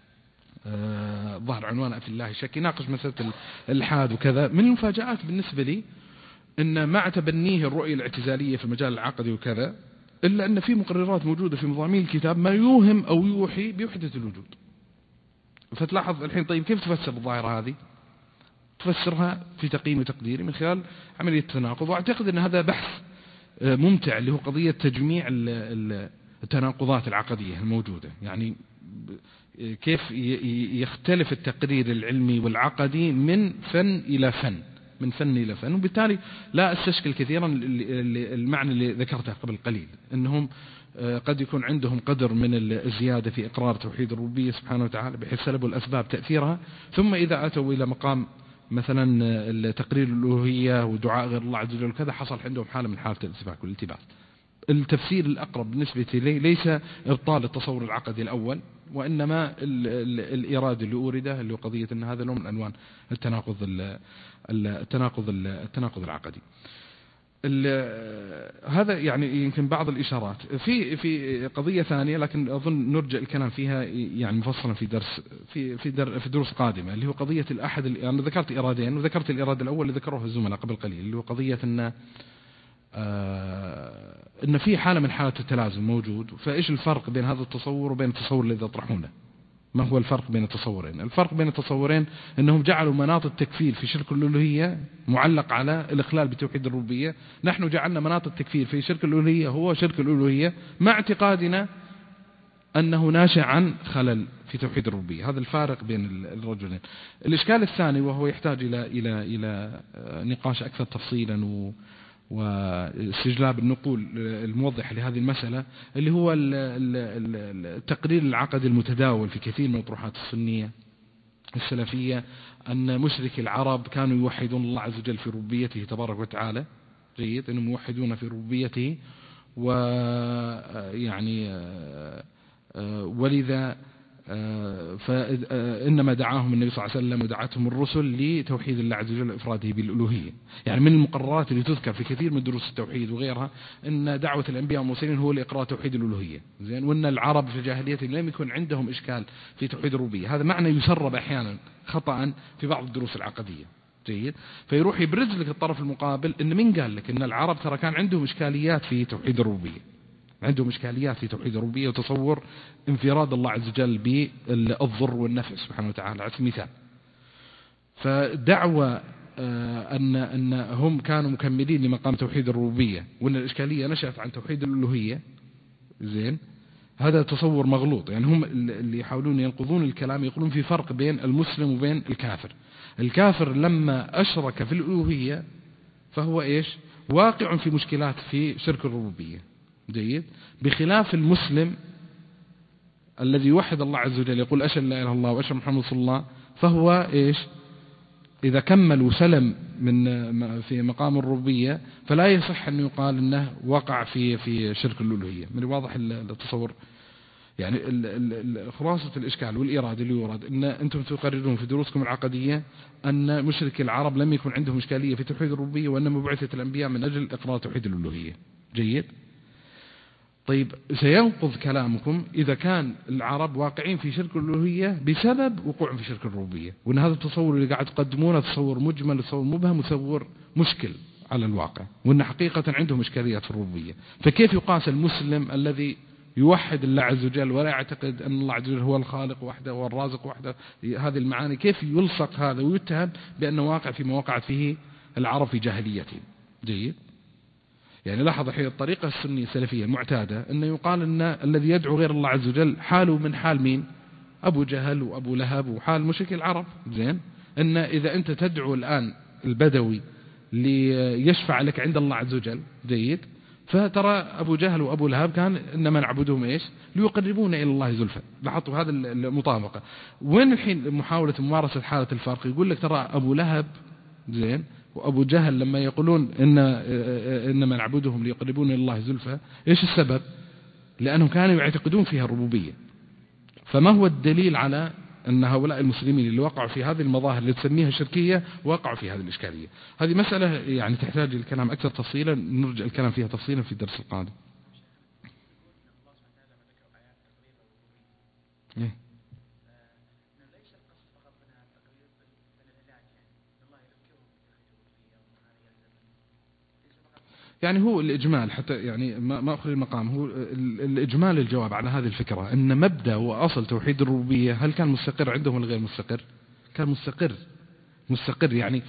ظهر عنوانه في الله شك، يناقش مسألة الإلحاد وكذا. من المفاجآت بالنسبة لي أن مع تبنيه الرؤية الاعتزالية في المجال العقدي وكذا، إلا أن في مقررات موجودة في مضامين الكتاب ما يوهم أو يوحي بوحدة الوجود. فتلاحظ الحين طيب كيف تفسر الظاهرة هذه؟ تفسرها في تقييم وتقديري من خلال عملية التناقض. وأعتقد أن هذا بحث ممتع اللي هو قضية تجميع التناقضات العقدية الموجودة، يعني كيف يختلف التقرير العلمي والعقدي من فن إلى فن، وبالتالي لا أستشكل كثيرا المعنى اللي ذكرته قبل قليل، أنهم قد يكون عندهم قدر من الزيادة في إقرار توحيد الربوبية سبحانه وتعالى بحيث سلبوا الأسباب تأثيرها، ثم إذا أتوا إلى مقام مثلا تقرير الألوهية ودعاء غير الله عز وجل وكذا حصل عندهم حالة من حالة الانسفاك والالتباس. التفسير الأقرب بالنسبة لي ليس إبطال التصور العقدي الأول، وإنما الإرادة اللي أورده اللي هو قضية أن هذا نوع من أنواع التناقض العقدي. هذا يعني يمكن بعض الإشارات في قضية ثانية، لكن أظن نرجع الكلام فيها يعني مفصلا في دروس قادمة، اللي هو قضية الأحد. أنا ذكرت إرادين، وذكرت الإرادة الأول اللي ذكروها الزملاء قبل قليل، اللي هو قضية أن في حالة من حالة التلازم موجود. فإيش الفرق بين هذا التصور وبين التصور الذي يطرحونه؟ ما هو الفرق بين التصورين؟ الفرق بين التصورين أنهم جعلوا مناط التكفير في شرك الألوهية معلق على الإخلال بتوحيد الربوبية، نحن جعلنا مناط التكفير في شرك الألوهية هو شرك الألوهية مع اعتقادنا أنه ناشئ عن خلل في توحيد الربوبية. هذا الفارق بين الرجلين. الإشكال الثاني وهو يحتاج إلى نقاش أكثر تفصيلا واستجلاب النقول الموضحة لهذه المسألة، اللي هو التقرير العقدي المتداول في كثير من الأطروحات السنية السلفية أن مشركي العرب كانوا يوحدون الله عز وجل في ربوبيته تبارك وتعالى، جيد، أنهم يوحدون في ربوبيته، ويعني ولذا فإنما دعاهم النبي صلى الله عليه وسلم ودعتهم الرسل لتوحيد الله عز وجل وإفراده بالألوهية. يعني من المقررات اللي تذكر في كثير من دروس التوحيد وغيرها أن دعوة الأنبياء والمرسلين هو لإقرار توحيد الألوهية، زين، وأن العرب في جاهليتهم لم يكن عندهم إشكال في توحيد الربوبية. هذا معنى يسرب أحيانا خطأ في بعض الدروس العقدية، جيد، فيروح يبرز لك الطرف المقابل أن من قال لك أن العرب ترى كان عندهم إشكاليات في توحيد الربوبية، عندهم إشكاليات في توحيد الربوبية وتصور انفراد الله عز وجل بالضر والنفع سبحانه وتعالى على سبيل المثال. فدعوة أن هم كانوا مكملين لمقام توحيد الربوبية وأن الإشكالية نشأت عن توحيد الألوهية، زين، هذا تصور مغلوط. يعني هم اللي يحاولون ينقضون الكلام يقولون في فرق بين المسلم وبين الكافر. الكافر لما أشرك في الألوهية فهو إيش؟ واقع في مشكلات في شرك الربوبية، جيد، بخلاف المسلم الذي يوحد الله عز وجل يقول أشهد لا إله إلا الله وأشهد محمد رسول الله، فهو إيش؟ إذا كمل وسلم من في مقام الربوبية فلا يصح أن يقال أنه وقع في شرك الألوهية. من واضح التصور؟ يعني خلاصة الإشكال والإرادة اللي يورد أن أنتم تقررون في دروسكم العقدية أن مشركي العرب لم يكن عندهم إشكالية في توحيد الربوبية وأنما بعثت الأنبياء من أجل إقرار توحيد الألوهية، جيد. طيب سينقض كلامكم إذا كان العرب واقعين في شرك الألوهية بسبب وقوعهم في شرك الربوبية، وأن هذا التصور اللي قاعد تقدمونه تصور مجمل، تصور مبهم، تصور مشكل على الواقع، وأن حقيقة عندهم إشكاليات في الربوبية. فكيف يقاس المسلم الذي يوحد الله عز وجل ولا يعتقد أن الله عز وجل هو الخالق وحده والرازق وحده، هذه المعاني، كيف يلصق هذا ويتهم بأنه واقع فيما وقعت فيه العرب في جاهليتهم، جيد. يعني لاحظ الحين الطريقة السنية السلفية المعتادة أنه يقال أن الذي يدعو غير الله عز وجل حاله من حال مين؟ أبو جهل وأبو لهب وحال مشركي العرب، زين، أن إذا أنت تدعو الآن البدوي ليشفع لك عند الله عز وجل، جيد، فترى أبو جهل وأبو لهب كان إنما نعبدهم إيش ليقربونا إلى الله زلفى. لاحظوا هذا المطابقة. وين الحين محاولة ممارسة حالة الفرق؟ يقول لك ترى أبو لهب زين وأبو جهل لما يقولون إنما نعبدهم ليقربونا إلى الله زلفى، إيش السبب؟ لأنهم كانوا يعتقدون فيها الربوبية. فما هو الدليل على أن هؤلاء المسلمين اللي وقعوا في هذه المظاهر اللي تسميها شركية وقعوا في هذه الإشكالية؟ هذه مسألة يعني تحتاج الكلام أكثر تفصيلا، نرجع الكلام فيها تفصيلا في الدرس القادم. يعني هو الإجمال حتى يعني ما أخذ المقام، هو الإجمال الجواب على هذه الفكرة أن مبدأ وأصل توحيد الربوبية هل كان مستقر عندهم ولا غير مستقر؟ كان مستقر. يعني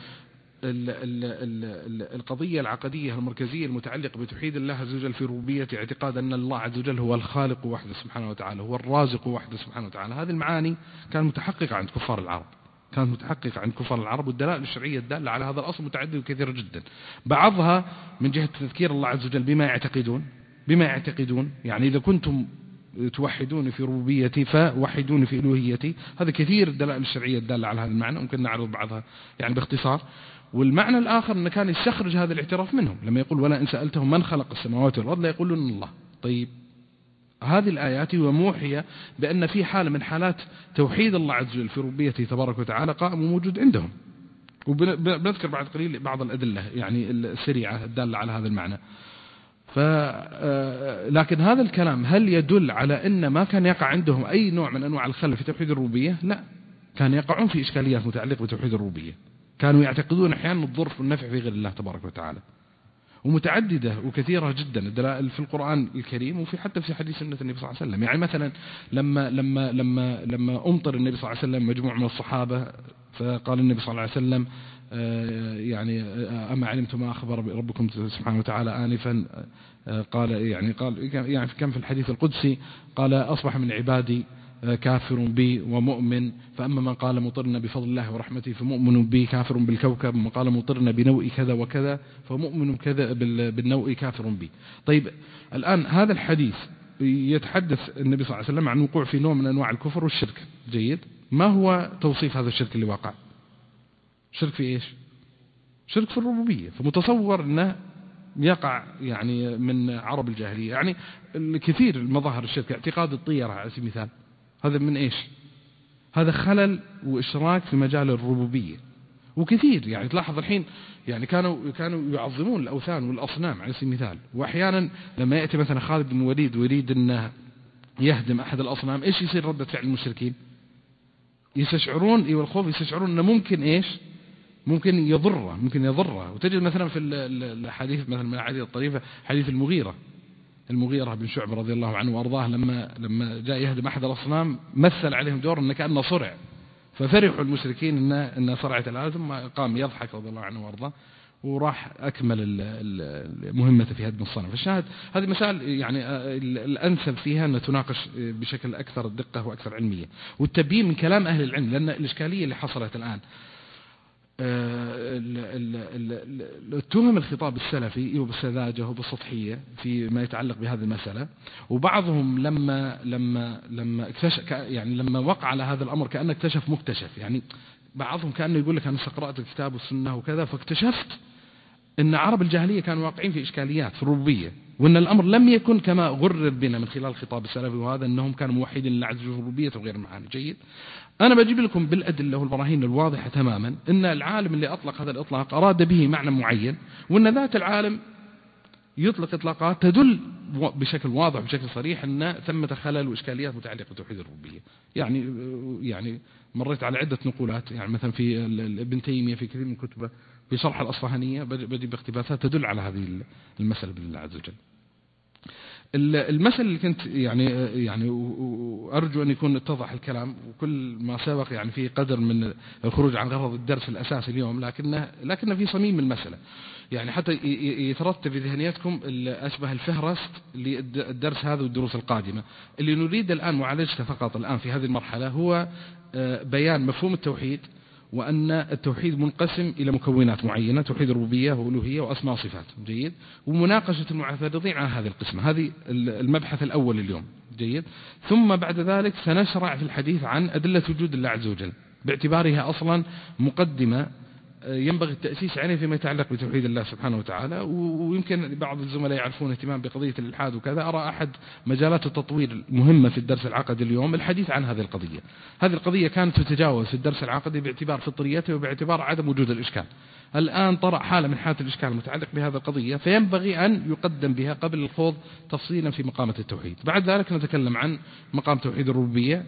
القضية العقدية المركزية المتعلقة بتوحيد الله عز وجل في ربوبيته، اعتقاد أن الله عز وجل هو الخالق وحده سبحانه وتعالى، هو الرازق وحده سبحانه وتعالى، هذه المعاني كانت متحققة عند كفار العرب، والدلائل الشرعية الدالة على هذا الأصل متعددة وكثيرة جدا. بعضها من جهة تذكير الله عز وجل بما يعتقدون، يعني إذا كنتم توحدون في ربوبيتي فوحدوني في ألوهيتي، هذا كثير الدلائل الشرعية الدالة على هذا المعنى، ممكن نعرض بعضها يعني باختصار. والمعنى الآخر أنه كان يستخرج هذا الاعتراف منهم لما يقول ولا إن سألتهم من خلق السماوات والأرض لا يقولون الله. طيب هذه الآيات وموحية بأن في حالة من حالات توحيد الله عز وجل في ربوبيته تبارك وتعالى قائم وموجود عندهم، وبنذكر بعد قليل بعض الأدلة يعني السريعة الدالة على هذا المعنى. لكن هذا الكلام هل يدل على أن ما كان يقع عندهم أي نوع من أنواع الخلل في توحيد الربوبية؟ لا، كان يقعون في إشكاليات متعلقة بتوحيد الربوبية، كانوا يعتقدون أحيانا الظرف والنفع في غير الله تبارك وتعالى، ومتعددة وكثيرة جدا الدلائل في القرآن الكريم وفي حتى في حديث سنة النبي صلى الله عليه وسلم. يعني مثلا لما أمطر النبي صلى الله عليه وسلم مجموعة من الصحابة، فقال النبي صلى الله عليه وسلم يعني أما علمت ما أخبر ربكم سبحانه وتعالى آنفا، قال كان في الحديث القدسي قال أصبح من عبادي كافر بي ومؤمن، فأما من قال مطرنا بفضل الله ورحمته فمؤمن بي كافر بالكوكب، ومن قال مطرنا بنوء كذا وكذا فمؤمن كذا بالنوء كافر بي. طيب الآن هذا الحديث يتحدث النبي صلى الله عليه وسلم عن وقوع في نوع من أنواع الكفر والشرك. جيد، ما هو توصيف هذا الشرك اللي وقع؟ شرك في إيش؟ شرك في الربوبية. فمتصور أنه يقع يعني من عرب الجاهلية، يعني الكثير المظاهر الشرك، اعتقاد الطيرة على سبيل المثال، هذا من إيش؟ هذا خلل وإشراك في مجال الربوبية. وكثير يعني تلاحظ الحين يعني كانوا يعظمون الأوثان والأصنام على سبيل المثال، وأحيانا لما يأتي مثلا خالد بن الوليد ويريد أنه يهدم أحد الأصنام، إيش يصير ردة فعل المشركين؟ يستشعرون والخوف، يستشعرون أنه ممكن إيش؟ ممكن يضره. وتجد مثلا في الحديث مثلا من الحديث الطريفة حديث المغيرة بن شعبة رضي الله عنه وأرضاه، لما جاء يهدم أحد الأصنام مثل عليهم دور أنه كأنه صرع، ففرحوا المشركين أن صرعت الآلة، ثم قام يضحك رضي الله عنه وأرضاه وراح أكمل المهمة في هدم الصنم. فالشاهد هذه مسائل يعني الأنسب فيها أن تناقش بشكل أكثر دقة وأكثر علمية، والتبيين من كلام أهل العلم، لأن الإشكالية اللي حصلت الآن اتهم الخطاب السلفي وبالسذاجة وبالسطحية فيما يتعلق بهذه المسألة، وبعضهم لما اكتشف يعني لما وقع على هذا الأمر كأنه اكتشف مكتشف، يعني بعضهم كأنه يقول لك أنا قرأت الكتاب والسنة وكذا فاكتشفت أن عرب الجاهلية كانوا واقعين في إشكاليات في الربوبية، وأن الأمر لم يكن كما غرر بنا من خلال الخطاب السلفي، وهذا أنهم كانوا موحدين لله عز وجل في الربوبية وغير المعاني. جيد، أنا بجيب لكم بالأدلة والبراهين الواضحة تماما أن العالم اللي أطلق هذا الإطلاق أراد به معنى معين، وأن ذات العالم يطلق إطلاقات تدل بشكل واضح بشكل صريح أن ثمة خلل وإشكاليات متعلقة بتوحيد الربوبية. يعني مريت على عدة نقولات، يعني مثلا في ابن تيمية في كثير من كتبه في شرح الأصفهانية بجيب اقتباسات تدل على هذه المسألة بالله عز وجل. المسألة اللي كنت يعني أرجو أن يكون اتضح الكلام، وكل ما سبق يعني في قدر من الخروج عن غرض الدرس الأساسي اليوم، لكن في صميم المسألة، يعني حتى يترتب في ذهنيتكم أشبه الفهرست للدرس هذا والدروس القادمة. اللي نريد الآن معالجته فقط الآن في هذه المرحلة هو بيان مفهوم التوحيد وأن التوحيد منقسم إلى مكونات معينة: توحيد الربوبية وألوهية وأسماء وصفات. جيد. ومناقشة المعترضين على هذه القسمة، هذه المبحث الأول اليوم. جيد. ثم بعد ذلك سنشرع في الحديث عن أدلة وجود الله عز وجل، باعتبارها أصلا مقدمة ينبغي التأسيس عليه فيما يتعلق بتوحيد الله سبحانه وتعالى. ويمكن بعض الزملاء يعرفون اهتمام بقضية الإلحاد وكذا. أرى أحد مجالات التطوير المهمة في الدرس العقدي اليوم الحديث عن هذه القضية. هذه القضية كانت تتجاوز في الدرس العقدي باعتبار فطريته وباعتبار عدم وجود الإشكال. الآن طرأ حالة من حالات الإشكال المتعلق بهذه القضية، فينبغي أن يقدم بها قبل الخوض تفصيلا في مقامة التوحيد. بعد ذلك نتكلم عن مقام توحيد الربوبية،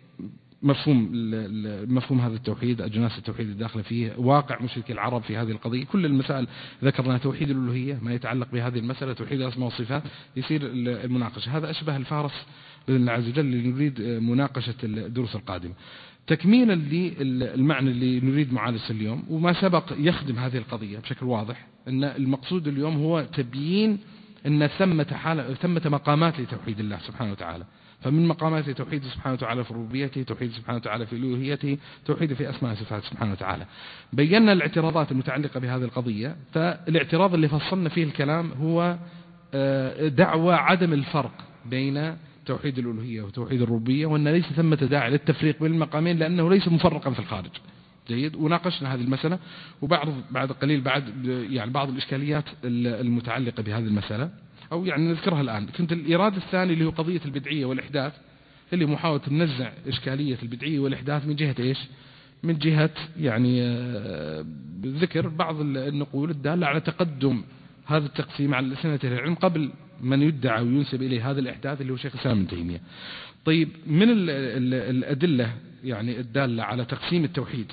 مفهوم هذا التوحيد، أجناس التوحيد الداخل فيه، واقع مشركي العرب في هذه القضية، كل المسائل ذكرنا. توحيد الألوهية ما يتعلق بهذه المسألة، توحيد الأسماء والصفات، يصير المناقشة. هذا أشبه الفارس بإذن الله عز وجل اللي نريد مناقشة الدروس القادمة، تكميلا للمعنى اللي نريد معالجته اليوم. وما سبق يخدم هذه القضية بشكل واضح أن المقصود اليوم هو تبيين أن ثمة مقامات لتوحيد الله سبحانه وتعالى. فمن مقامات توحيد سبحانه وتعالى في ربوبيته، توحيد سبحانه وتعالى في ألوهيته، توحيد في أسماء وصفاته سبحانه وتعالى. بينا الاعتراضات المتعلقة بهذه القضية. فالاعتراض اللي فصلنا فيه الكلام هو دعوى عدم الفرق بين توحيد الألوهية وتوحيد الربوبية، وأن ليس ثمة داعي للتفريق بين المقامين لأنه ليس مفرقا في الخارج. جيد. وناقشنا هذه المسألة، وبعد قليل يعني بعض الإشكاليات المتعلقة بهذه المسألة، أو يعني نذكرها الآن. كنت الإيراد الثاني اللي هو قضية البدعية والإحداث، اللي محاولة ننزع إشكالية البدعية والإحداث من جهة إيش؟ من جهة يعني ذكر بعض النقول الدالة على تقدم هذا التقسيم على سنة العلم قبل من يدعى وينسب إليه هذا الإحداث اللي هو شيخ الإسلام ابن تيمية. طيب، من الأدلة يعني الدالة على تقسيم التوحيد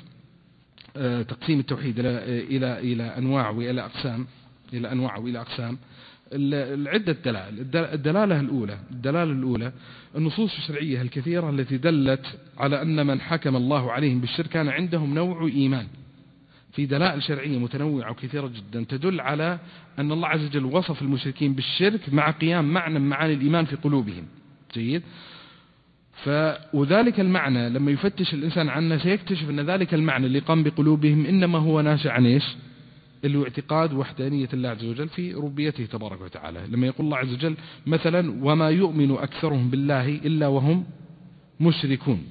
إلى أنواع وإلى أقسام، العدة الدلالة الأولى النصوص الشرعية الكثيرة التي دلت على أن من حكم الله عليهم بالشرك كان عندهم نوع إيمان. في دلائل شرعية متنوعة وكثيرة جدا تدل على أن الله عز وجل وصف المشركين بالشرك مع قيام معنى من معاني الإيمان في قلوبهم. جيد. وذلك المعنى لما يفتش الإنسان عنه سيكتشف أن ذلك المعنى اللي قام بقلوبهم إنما هو ناشئ عن إيش؟ اللي هو اعتقاد وحدانية الله عز وجل في ربوبيته تبارك وتعالى. لما يقول الله عز وجل مثلا: وما يؤمن أكثرهم بالله إلا وهم مشركون،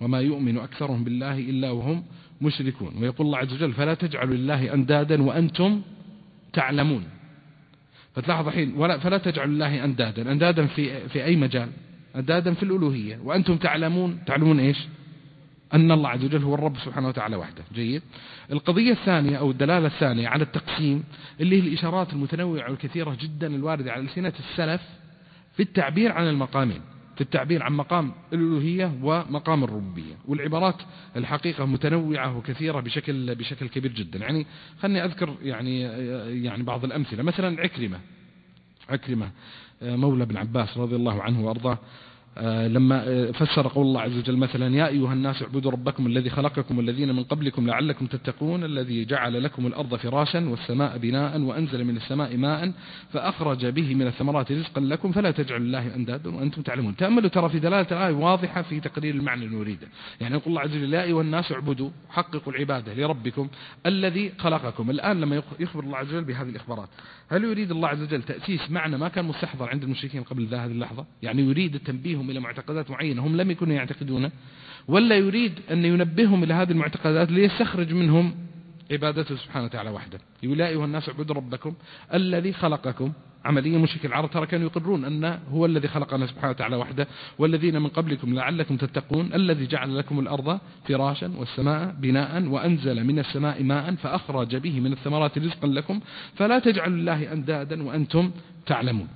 ويقول الله عز وجل: فلا تجعلوا لله أندادا وأنتم تعلمون. فتلاحظ الحين فلا تجعلوا لله أندادا في أي مجال؟ أندادا في الألوهية، وأنتم تعلمون إيش؟ أن الله عز وجل هو الرب سبحانه وتعالى وحده. جيد. القضية الثانية أو الدلالة الثانية على التقسيم اللي هي الإشارات المتنوعة والكثيرة جدا الواردة على ألسنة السلف في التعبير عن المقامين، في التعبير عن مقام الألوهية ومقام الربوبية. والعبارات الحقيقة متنوعة وكثيرة بشكل كبير جدا. يعني خلني أذكر يعني بعض الأمثلة. مثلا عكرمة مولى ابن عباس رضي الله عنه وأرضاه، لما فسر قول الله عز وجل مثلا: يا أيها الناس اعبدوا ربكم الذي خلقكم والذين من قبلكم لعلكم تتقون الذي جعل لكم الأرض فراشا والسماء بناء وأنزل من السماء ماء فأخرج به من الثمرات رزقا لكم فلا تجعلوا لله أندادا وأنتم تعلمون. تأملوا ترى في دلالة الآية واضحة في تقرير المعنى المريده. يعني يقول الله عز وجل: يا أيها الناس اعبدوا، حققوا العبادة لربكم الذي خلقكم. الآن لما يخبر الله عز وجل بهذه الإخبارات، هل يريد الله عز وجل تأسيس معنى ما كان مستحضر عند المشركين قبل هذه اللحظة؟ يعني يريد تنبيههم إلى معتقدات معينة هم لم يكونوا يعتقدونها، ولا يريد أن ينبههم إلى هذه المعتقدات ليستخرج منهم عبادته سبحانه وتعالى وحده؟ يقول: يا أيها الناس اعبدوا ربكم الذي خلقكم. عمليا مشرك العرب ترى كانوا يقرون أن هو الذي خلقنا سبحانه وتعالى وحده، والذين من قبلكم لعلكم تتقون الذي جعل لكم الأرض فراشا والسماء بناء وأنزل من السماء ماء فأخرج به من الثمرات رزقا لكم فلا تجعلوا لله أندادا وأنتم تعلمون.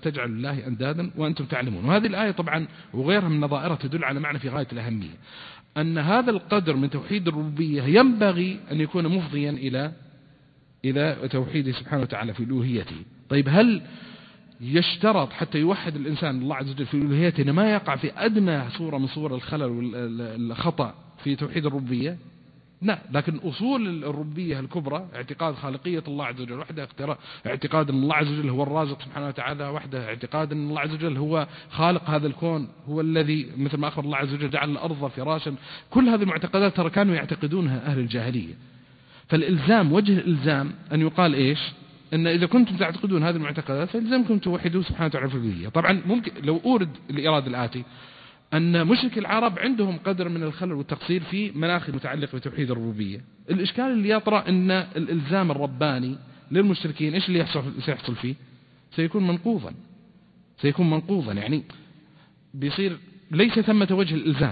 وهذه الآية طبعا وغيرها من نظائرها تدل على معنى في غاية الأهمية، أن هذا القدر من توحيد الربوبية ينبغي أن يكون مفضيا إلى توحيده سبحانه وتعالى في ألوهيته. طيب، هل يشترط حتى يوحد الإنسان الله عز وجل في ألوهيته أن ما يقع في أدنى صورة من صور الخلل والخطأ في توحيد الربوبية؟ لا، لكن أصول الربوبية الكبرى اعتقاد خالقية الله عز وجل وحده، اعتقاد أن الله عز وجل هو الرازق سبحانه وتعالى وحده، اعتقاد أن الله عز وجل هو خالق هذا الكون، هو الذي مثل ما أخبر الله عز وجل جعل الأرض فراشا. كل هذه المعتقدات ترى كانوا يعتقدونها أهل الجاهلية. فالإلزام، وجه الإلزام أن يقال إيش؟ أن إذا كنتم تعتقدون هذه المعتقدات فإلزامكم توحدوا سبحانه وتعالى في الربوبية. طبعا ممكن لو أورد الإرادة الآتي أن مشرك العرب عندهم قدر من الخلل والتقصير في مناخ متعلق بتوحيد الربوبية. الإشكال اللي يطرأ أن الإلزام الرباني للمشركين إيش اللي سيحصل فيه؟ سيكون منقوضا، يعني بيصير ليس ثمة وجه الإلزام،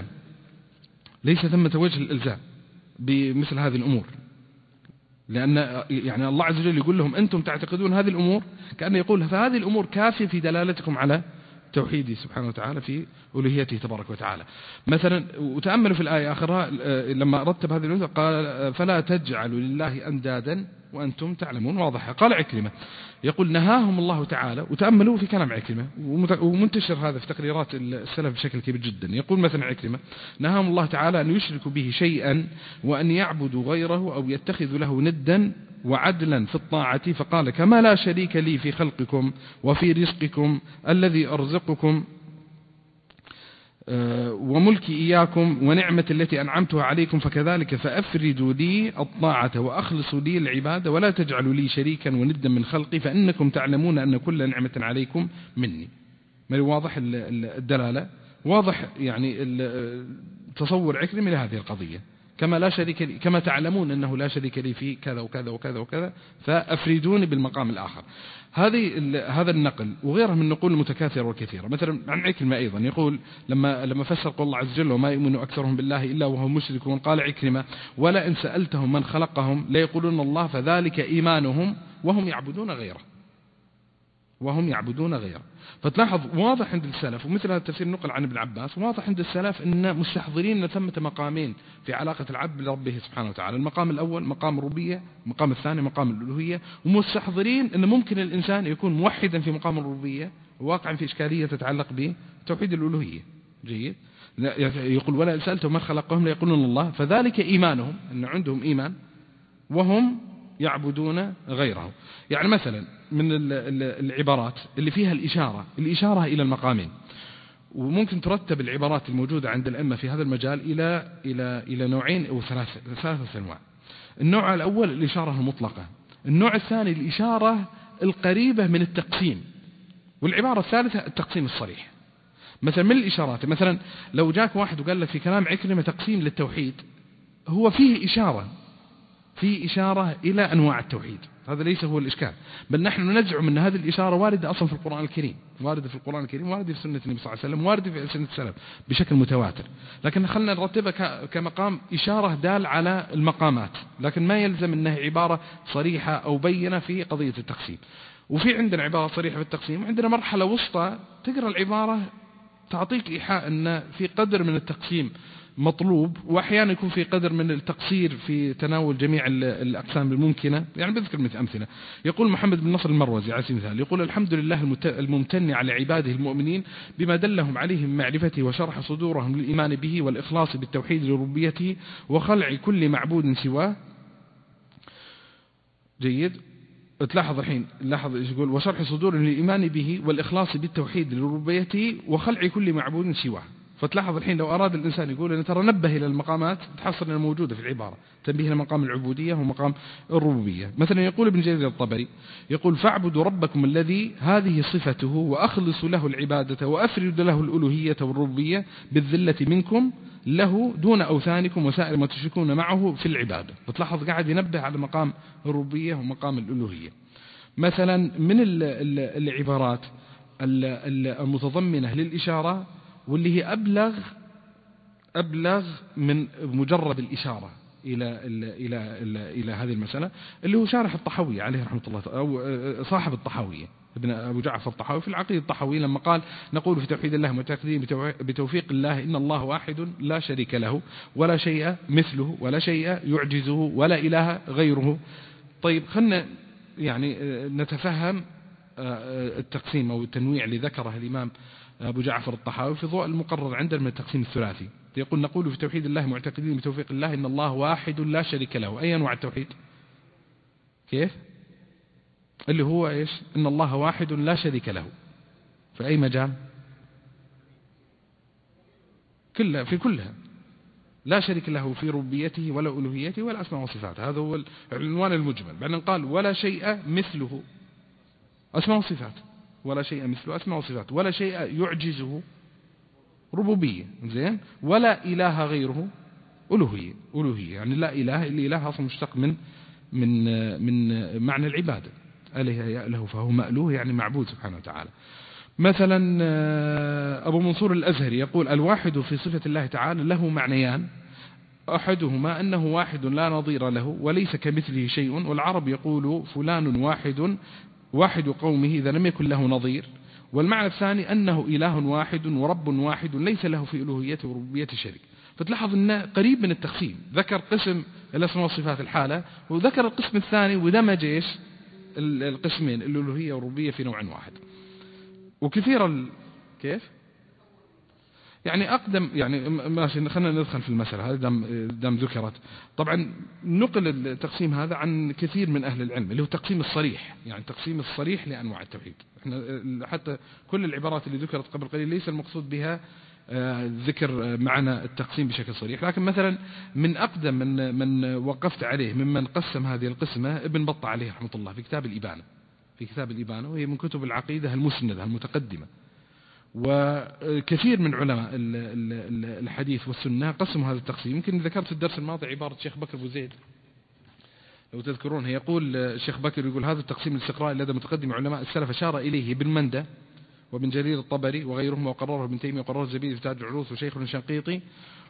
بمثل هذه الأمور. لأن يعني الله عز وجل يقول لهم أنتم تعتقدون هذه الأمور، كأنه يقول فهذه الأمور كافية في دلالتكم على توحيده سبحانه وتعالى في ألوهيته تبارك وتعالى. مثلا وتأملوا في الآية آخرها لما رتب هذه الأمور قال فلا تجعلوا لله أندادا وأنتم تعلمون. واضح. قال عكرمة يقول نهاهم الله تعالى، وتأملوا في كلام عكرمة ومنتشر هذا في تقريرات السلف بشكل كبير جدا. يقول مثلا عكرمة نهاهم الله تعالى أن يشركوا به شيئا وأن يعبدوا غيره أو يتخذوا له ندا وعدلا في الطاعة، فقال كما لا شريك لي في خلقكم وفي رزقكم الذي أرزقكم وملكي إياكم ونعمة التي أنعمتها عليكم، فكذلك فأفردوا لي الطاعة وأخلصوا لي العبادة ولا تجعلوا لي شريكا وندا من خلقي فإنكم تعلمون أن كل نعمة عليكم مني. واضح الدلالة، واضح يعني تصور عكرمة لهذه القضية. كما تعلمون أنه لا شريك لي في كذا وكذا وكذا وكذا فأفردوني بالمقام الآخر. هذا النقل وغيره من النقول المتكاثرة والكثيرة. مثلا عن عكرمة أيضا يقول لما فسر قول الله عز وجل وما يؤمن أكثرهم بالله إلا وهم مشركون، قال عكرمة ولا إن سألتهم من خلقهم ليقولون الله فذلك إيمانهم وهم يعبدون غيره. فتلاحظ واضح عند السلف، ومثل هذا التفسير نقل عن ابن عباس، واضح عند السلف أن مستحضرين أن ثمة مقامين في علاقة العبد بربه سبحانه وتعالى. المقام الأول مقام الربوبية، المقام الثاني مقام الألوهية، ومستحضرين أن ممكن الإنسان يكون موحدا في مقام الربوبية وواقعا في إشكالية تتعلق بتوحيد الألوهية. جيد. يقول ولا سألتهم من خلقهم ليقولون الله فذلك إيمانهم، أن عندهم إيمان وهم يعبدون غيره. يعني مثلا من العبارات اللي فيها الإشارة إلى المقامين، وممكن ترتب العبارات الموجودة عند الأئمة في هذا المجال إلى نوعين أو ثلاثة أنواع. النوع الأول الإشارة المطلقة، النوع الثاني الإشارة القريبة من التقسيم، والعبارة الثالثة التقسيم الصريح. مثلا من الإشارات، مثلا لو جاك واحد وقال لك في كلام عكرمة تقسيم للتوحيد، هو فيه إشارة إلى أنواع التوحيد، هذا ليس هو الإشكال، بل نحن نزعم أن هذه الإشارة واردة أصلا في القرآن الكريم، واردة في سنة النبي صلى الله عليه وسلم، واردة في سنة السلف بشكل متواتر، لكن خلنا نرتبها كمقام إشارة دال على المقامات، لكن ما يلزم أنها عبارة صريحة أو بينة في قضية التقسيم. وفي عندنا عبارة صريحة في التقسيم، وعندنا مرحلة وسطى تقرأ العبارة تعطيك إيحاء أن في قدر من التقسيم مطلوب، وأحيانا يكون في قدر من التقصير في تناول جميع الأقسام الممكنة. يعني بذكر مثل أمثلة، يقول محمد بن نصر المروزي على سبيل المثال، يقول الحمد لله الممتن على عباده المؤمنين بما دلهم عليه من معرفته وشرح صدورهم للإيمان به والإخلاص بالتوحيد لربوبيته وخلع كل معبود سواه. جيد. تلاحظ الحين، لاحظ ايش يقول، وشرح صدورهم للإيمان به والإخلاص بالتوحيد لربوبيته وخلع كل معبود سواه. فتلاحظ الحين لو أراد الإنسان يقول أن ترى نبه إلى المقامات تحصل أنها موجودة في العبارة، تنبيه إلى مقام العبودية ومقام الربوبية. مثلا يقول ابن جرير الطبري، يقول فاعبدوا ربكم الذي هذه صفته وأخلصوا له العبادة وأفردوا له الألوهية والربوبية بالذلة منكم له دون أوثانكم وسائر ما تشركون معه في العبادة. فتلاحظ قاعد ينبه على مقام الربوبية ومقام الألوهية. مثلا من العبارات المتضمنة للإشارة واللي هي أبلغ من مجرد الإشارة إلى هذه المسألة، اللي هو شارح الطحاوي عليه رحمة الله، أو صاحب الطحاوية ابن أبو جعفر الطحاوي في العقيدة الطحاوي، لما قال نقول في توحيد الله متأكدين بتوفيق الله إن الله واحد لا شريك له ولا شيء مثله ولا شيء يعجزه ولا إله غيره. طيب خلنا يعني نتفهم التقسيم أو التنويع اللي ذكره الإمام أبو جعفر الطحاوي في ضوء المقرر عندنا من التقسيم الثلاثي. يقول نقول في توحيد الله معتقدين بتوفيق الله إن الله واحد لا شريك له. أي أنواع التوحيد؟ كيف؟ اللي هو إيش؟ إن الله واحد لا شريك له في أي مجال؟ في كلها، لا شريك له في ربوبيته ولا ألوهيته ولا أسماء وصفاته. هذا هو العنوان المجمل. بعدين قال ولا شيء مثله أسماء وصفات، ولا شيء مثله أسماء وصفات، ولا شيء يعجزه ربوبية، زين، ولا إله غيره ألوهية. يعني لا إله، الإله أصلا مشتق من معنى العبادة، أله له فهو مألوه يعني معبود سبحانه وتعالى. مثلا أبو منصور الأزهري يقول الواحد في صفة الله تعالى له معنيان، أحدهما أنه واحد لا نظير له وليس كمثله شيء، والعرب يقول فلان واحد قومه إذا لم يكن له نظير. والمعنى الثاني أنه إله واحد ورب واحد ليس له في ألوهيته وربوبيته شريك. فتلاحظ أنه قريب من التقسيم، ذكر قسم الأسماء والصفات الحالة، وذكر القسم الثاني ودمج إيش القسمين الألوهية والربوبية في نوع واحد. وكثيرا كيف يعني أقدم، يعني ماشي خلينا ندخل في المسألة هذه دام ذكرت. طبعا نقل التقسيم هذا عن كثير من أهل العلم اللي هو التقسيم الصريح، يعني التقسيم الصريح لأنواع التوحيد. احنا حتى كل العبارات اللي ذكرت قبل قليل ليس المقصود بها ذكر معنى التقسيم بشكل صريح، لكن مثلا من أقدم من وقفت عليه ممن قسم هذه القسمة ابن بطة عليه رحمة الله في كتاب الإبانة، وهي من كتب العقيدة المسندة المتقدمة. وكثير من علماء الحديث والسنة قسموا هذا التقسيم. يمكن ذكرت في الدرس الماضي عبارة الشيخ بكر أبو زيد لو تذكرون، يقول الشيخ بكر يقول هذا التقسيم الاستقراء لدى متقدم علماء السلف أشار إليه ابن مندة وابن جرير الطبري وغيرهم، وقرره ابن تيمية وقرره الزبيدي في تاج العروس وشيخ الشنقيطي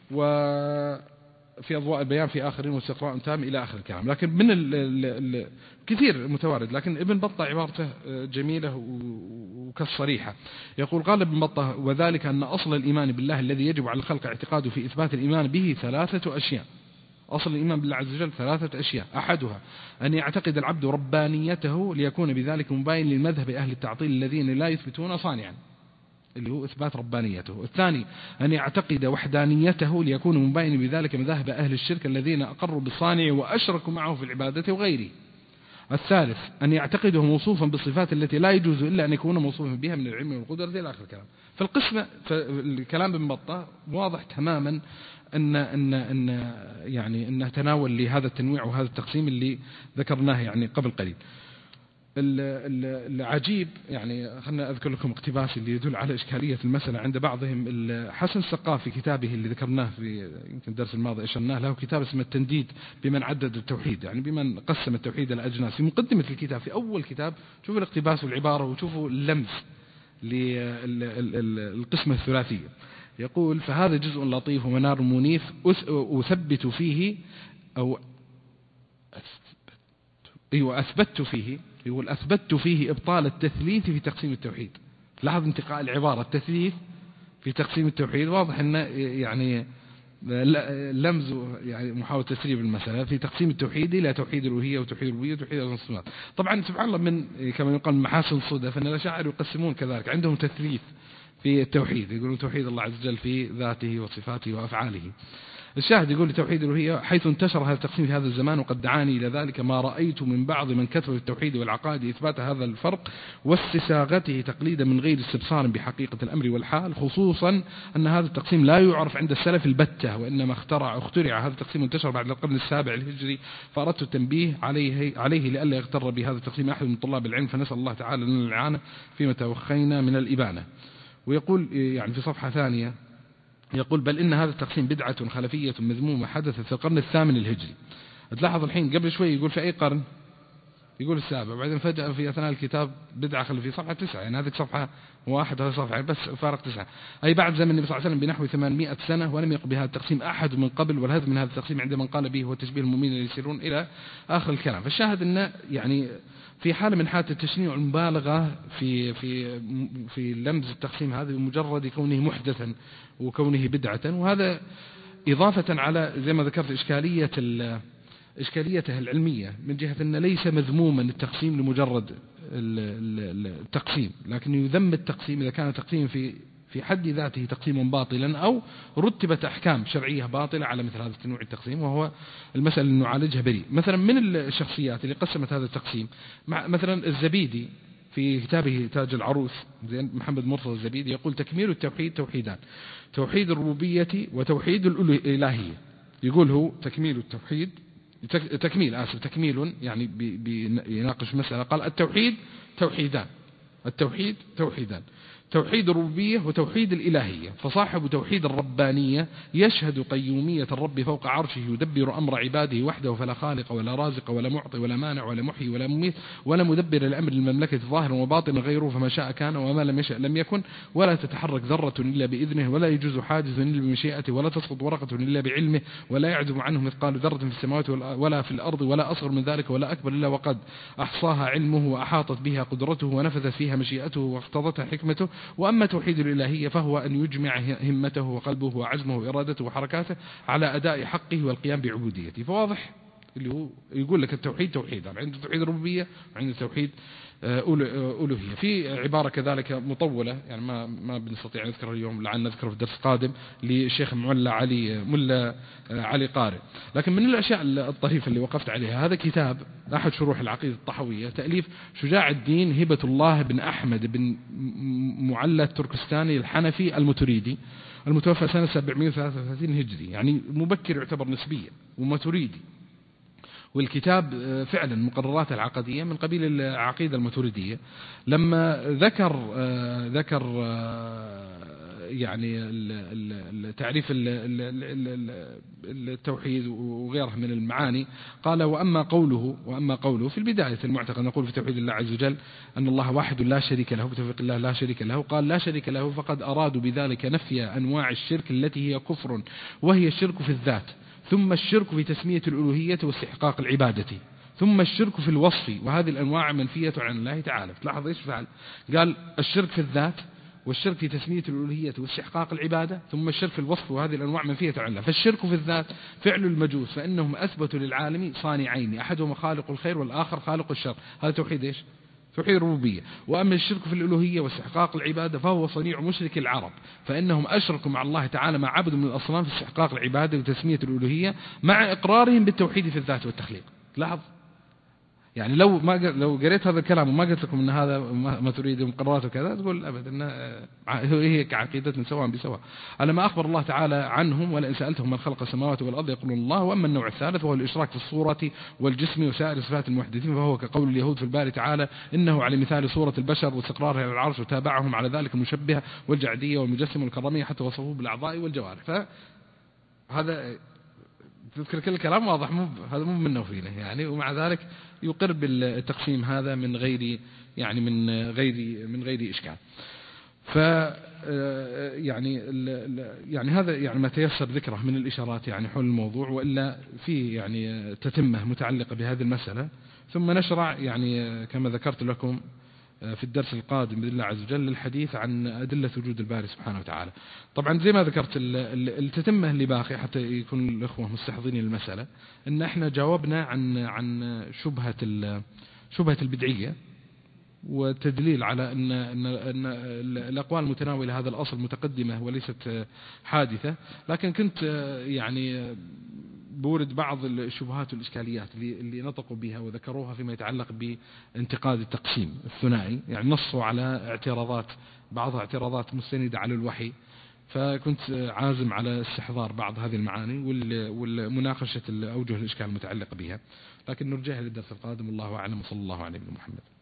وفي أضواء البيان في آخرين واستقراء تام إلى آخر الكلام. لكن من كثير متوارد، لكن ابن بطة عبارته جميلة وكالصريحة. يقول قال ابن بطة وذلك أن أصل الإيمان بالله الذي يجب على الخلق اعتقاده في إثبات الإيمان به 3 أشياء. أصل الإيمان بالله عز وجل 3 أشياء، أحدها أن يعتقد العبد ربانيته ليكون بذلك مباين للمذهب أهل التعطيل الذين لا يثبتون صانعا، اللي هو إثبات ربانيته. الثاني أن يعتقد وحدانيته ليكون مباين بذلك مذاهب أهل الشرك الذين أقروا بالصانع وأشركوا معه في العبادة وغيره. الثالث أن يعتقده موصوفا بالصفات التي لا يجوز إلا أن يكون موصوفا بها من العلم والقدرة إلى آخر الكلام. فالقسمة الكلام ابن بطة واضح تماما أن يعني أنه تناول لهذا التنويع وهذا التقسيم اللي ذكرناه يعني قبل قليل. العجيب يعني خلنا أذكر لكم اقتباس اللي يدل على إشكالية المسألة عند بعضهم. حسن السقاف في كتابه اللي ذكرناه في يمكن الدرس الماضي أشرناه له كتاب اسمه التنديد بمن عدد التوحيد، يعني بمن قسم التوحيد إلى أجناس. في مقدمة الكتاب في أول كتاب شوفوا الاقتباس والعبارة وشوفوا اللمس للقسمة الثلاثية. يقول فهذا جزء لطيف ومنار منيف أثبت فيه أو أثبت فيه، يقول أثبت فيه إبطال التثليث في تقسيم التوحيد. لاحظ انتقاء العبارة التثليث في تقسيم التوحيد، واضح أنه يعني لمز يعني محاولة تسريب المسألة في تقسيم التوحيد إلى توحيد الألوهية وتوحيد الربوبية وتوحيد الصفات. طبعا سبحان الله من كما يقال محاسن الصدف أن الأشاعرة يقسمون كذلك، عندهم تثليث في التوحيد، يقولون توحيد الله عز وجل في ذاته وصفاته وأفعاله. الشاهد يقول لتوحيد الألوهية حيث انتشر هذا التقسيم في هذا الزمان، وقد دعاني إلى ذلك ما رأيت من بعض من كتب التوحيد والعقائد إثبات هذا الفرق واستساغته تقليدا من غير استبصار بحقيقة الأمر والحال، خصوصا أن هذا التقسيم لا يعرف عند السلف البتة، وإنما اخترع هذا التقسيم وانتشر بعد القرن السابع الهجري، فأردت التنبيه عليه لئلا يغتر بهذا التقسيم أحد من طلاب العلم، فنسأل الله تعالى لنا الإعانة فيما توخينا من الإبانة. ويقول يعني في صفحة ثانية يقول بل إن هذا التقسيم بدعة خلفية مذمومة حدثت في القرن الثامن الهجري. تلاحظ الحين قبل شوي يقول في أي قرن؟ يقول السابع، وبعدين فجأة في أثناء الكتاب بدعة خلفية صفحة 9، يعني هذه صفحة 1 هذه صفحة بس فارق 9، أي بعد زمن النبي صلى الله عليه وسلم بنحو 800 سنة، ولم يقل بهذا التقسيم أحد من قبل، والهدف من هذا التقسيم عندما قال به هو تشبيه المؤمنين اللي يسيرون إلى آخر الكلام. فالشاهد أنه يعني في حالة من حالة التشنيع المبالغة في لمز التقسيم هذا بمجرد كونه محدثا وكونه بدعة، وهذا إضافة على زي ما ذكرت إشكاليته العلمية من جهة أن ليس مذموما التقسيم لمجرد التقسيم، لكن يذم التقسيم إذا كان تقسيم في في حد ذاته تقسيم باطلا أو رتبت أحكام شرعية باطلة على مثل هذا النوع التقسيم، وهو المسألة اللي نعالجها بريء. مثلا من الشخصيات اللي قسمت هذا التقسيم مثلا الزبيدي في كتابه تاج العروس، محمد مرتضى الزبيدي يقول تكميل التوحيد توحيدان: توحيد الربوبية وتوحيد الإلهية. يقول هو تكميل التوحيد تكميل يعني بيناقش مسألة، قال التوحيد توحيدان، التوحيد توحيدان: توحيد الربوبية وتوحيد الإلهية. فصاحب توحيد الربانية يشهد قيومية الرب فوق عرشه يدبر أمر عباده وحده، فلا خالق ولا رازق ولا معطي ولا مانع ولا محيي ولا مميت ولا مدبر الأمر المملكة ظاهر وباطن غيره، فما شاء كان وما لم يشأ لم يكن، ولا تتحرك ذرة إلا بإذنه، ولا يجوز حادث إلا بمشيئته، ولا تسقط ورقة إلا بعلمه، ولا يعزم عنه مثقال ذرة في السماوات ولا في الأرض، ولا أصغر من ذلك ولا أكبر إلا وقد أحصاها علمه وأحاطت بها قدرته ونفذت فيها مشيئته واقتضتها حكمته. وأما توحيد الإلهية فهو أن يجمع همته وقلبه وعزمه وإرادته وحركاته على أداء حقه والقيام بعبوديته. فواضح اللي هو يقول لك التوحيد توحيدان: عنده توحيد الربوبية وعنده توحيد ألوهية. في عبارة كذلك مطولة يعني ما بنستطيع نذكرها اليوم، لعل نذكرها في الدرس القادم، للشيخ ملا علي قارئ. لكن من الأشياء الطريفة اللي وقفت عليها هذا كتاب أحد شروح العقيدة الطحوية، تأليف شجاع الدين هبة الله بن أحمد بن معلى التركستاني الحنفي الماتريدي، المتوفى سنة 733 هجري، يعني مبكر يعتبر نسبيا وماتريدي. والكتاب فعلا مقررات العقدية من قبيل العقيدة الماتريدية. لما ذكر يعني تعريف التوحيد وغيرها من المعاني، قال وأما قوله في البداية المعتقد نقول في توحيد الله عز وجل أن الله واحد لا شريك له، بتوفيق الله لا شريك له. قال لا شريك له فقد أرادوا بذلك نفي أنواع الشرك التي هي كفر، وهي الشرك في الذات، ثم الشرك في تسمية الألوهية واستحقاق العبادة، ثم الشرك في الوصف، وهذه الأنواع منفية عن الله تعالى. تلاحظ إيش فعل؟ قال الشرك في الذات، والشرك في تسمية الألوهية واستحقاق العبادة، ثم الشرك في الوصف، وهذه الأنواع منفية عن الله. فالشرك في الذات فعل المجوس، فإنهم أثبتوا للعالم صانعين، أحدهما خالق الخير والآخر خالق الشر. هذا توحيد إيش؟ توحيد الربوبية. وأما الشرك في الألوهية واستحقاق العبادة فهو صنيع مشرك العرب، فإنهم أشركوا مع الله تعالى ما عبدوا من الأصنام في استحقاق العبادة وتسمية الألوهية مع إقرارهم بالتوحيد في الذات والتخليق. لاحظ يعني لو قريت هذا الكلام وما قلت لكم ان هذا ما تريد مقررات وكذا، تقول ابدا ان هي كعقيدتنا سواء بسواء. على ما اخبر الله تعالى عنهم: ولئن سالتهم من خلق السماوات والارض يقولون الله. واما النوع الثالث وهو الاشراك في الصوره والجسم وسائر صفات المحدثين، فهو كقول اليهود في الباري تعالى: انه على مثال صوره البشر واستقرارها على العرش، وتابعهم على ذلك المشبهه والجعديه والمجسم والكراميه حتى وصفوه بالاعضاء والجوارح. فهذا تذكر كل الكلام واضح، هذا مو منه وفينه يعني. ومع ذلك يقر بالتقسيم هذا من غير يعني من غير إشكال. ف يعني هذا يعني ما تيسر ذكره من الإشارات يعني حول الموضوع، وإلا في يعني تتمة متعلقة بهذه المسألة. ثم نشرع يعني كما ذكرت لكم في الدرس القادم بإذن الله عز وجل للحديث عن أدلة وجود الباري سبحانه وتعالى. طبعا زي ما ذكرت التتمة اللي باقي حتى يكون الإخوة مستحضرين المسألة، إن إحنا جاوبنا عن شبهة البدعية، والتدليل على أن الأقوال المتناولة هذا الأصل متقدمة وليست حادثة. لكن كنت يعني بورد بعض الشبهات والإشكاليات اللي نطقوا بها وذكروها فيما يتعلق بانتقاد التقسيم الثنائي، يعني نصوا على اعتراضات، بعضها اعتراضات مستندة على الوحي، فكنت عازم على استحضار بعض هذه المعاني والمناقشة أوجه الإشكال المتعلقة بها. لكن نرجعها للدرس القادم، الله أعلم، وصلى الله عليه وسلم محمد.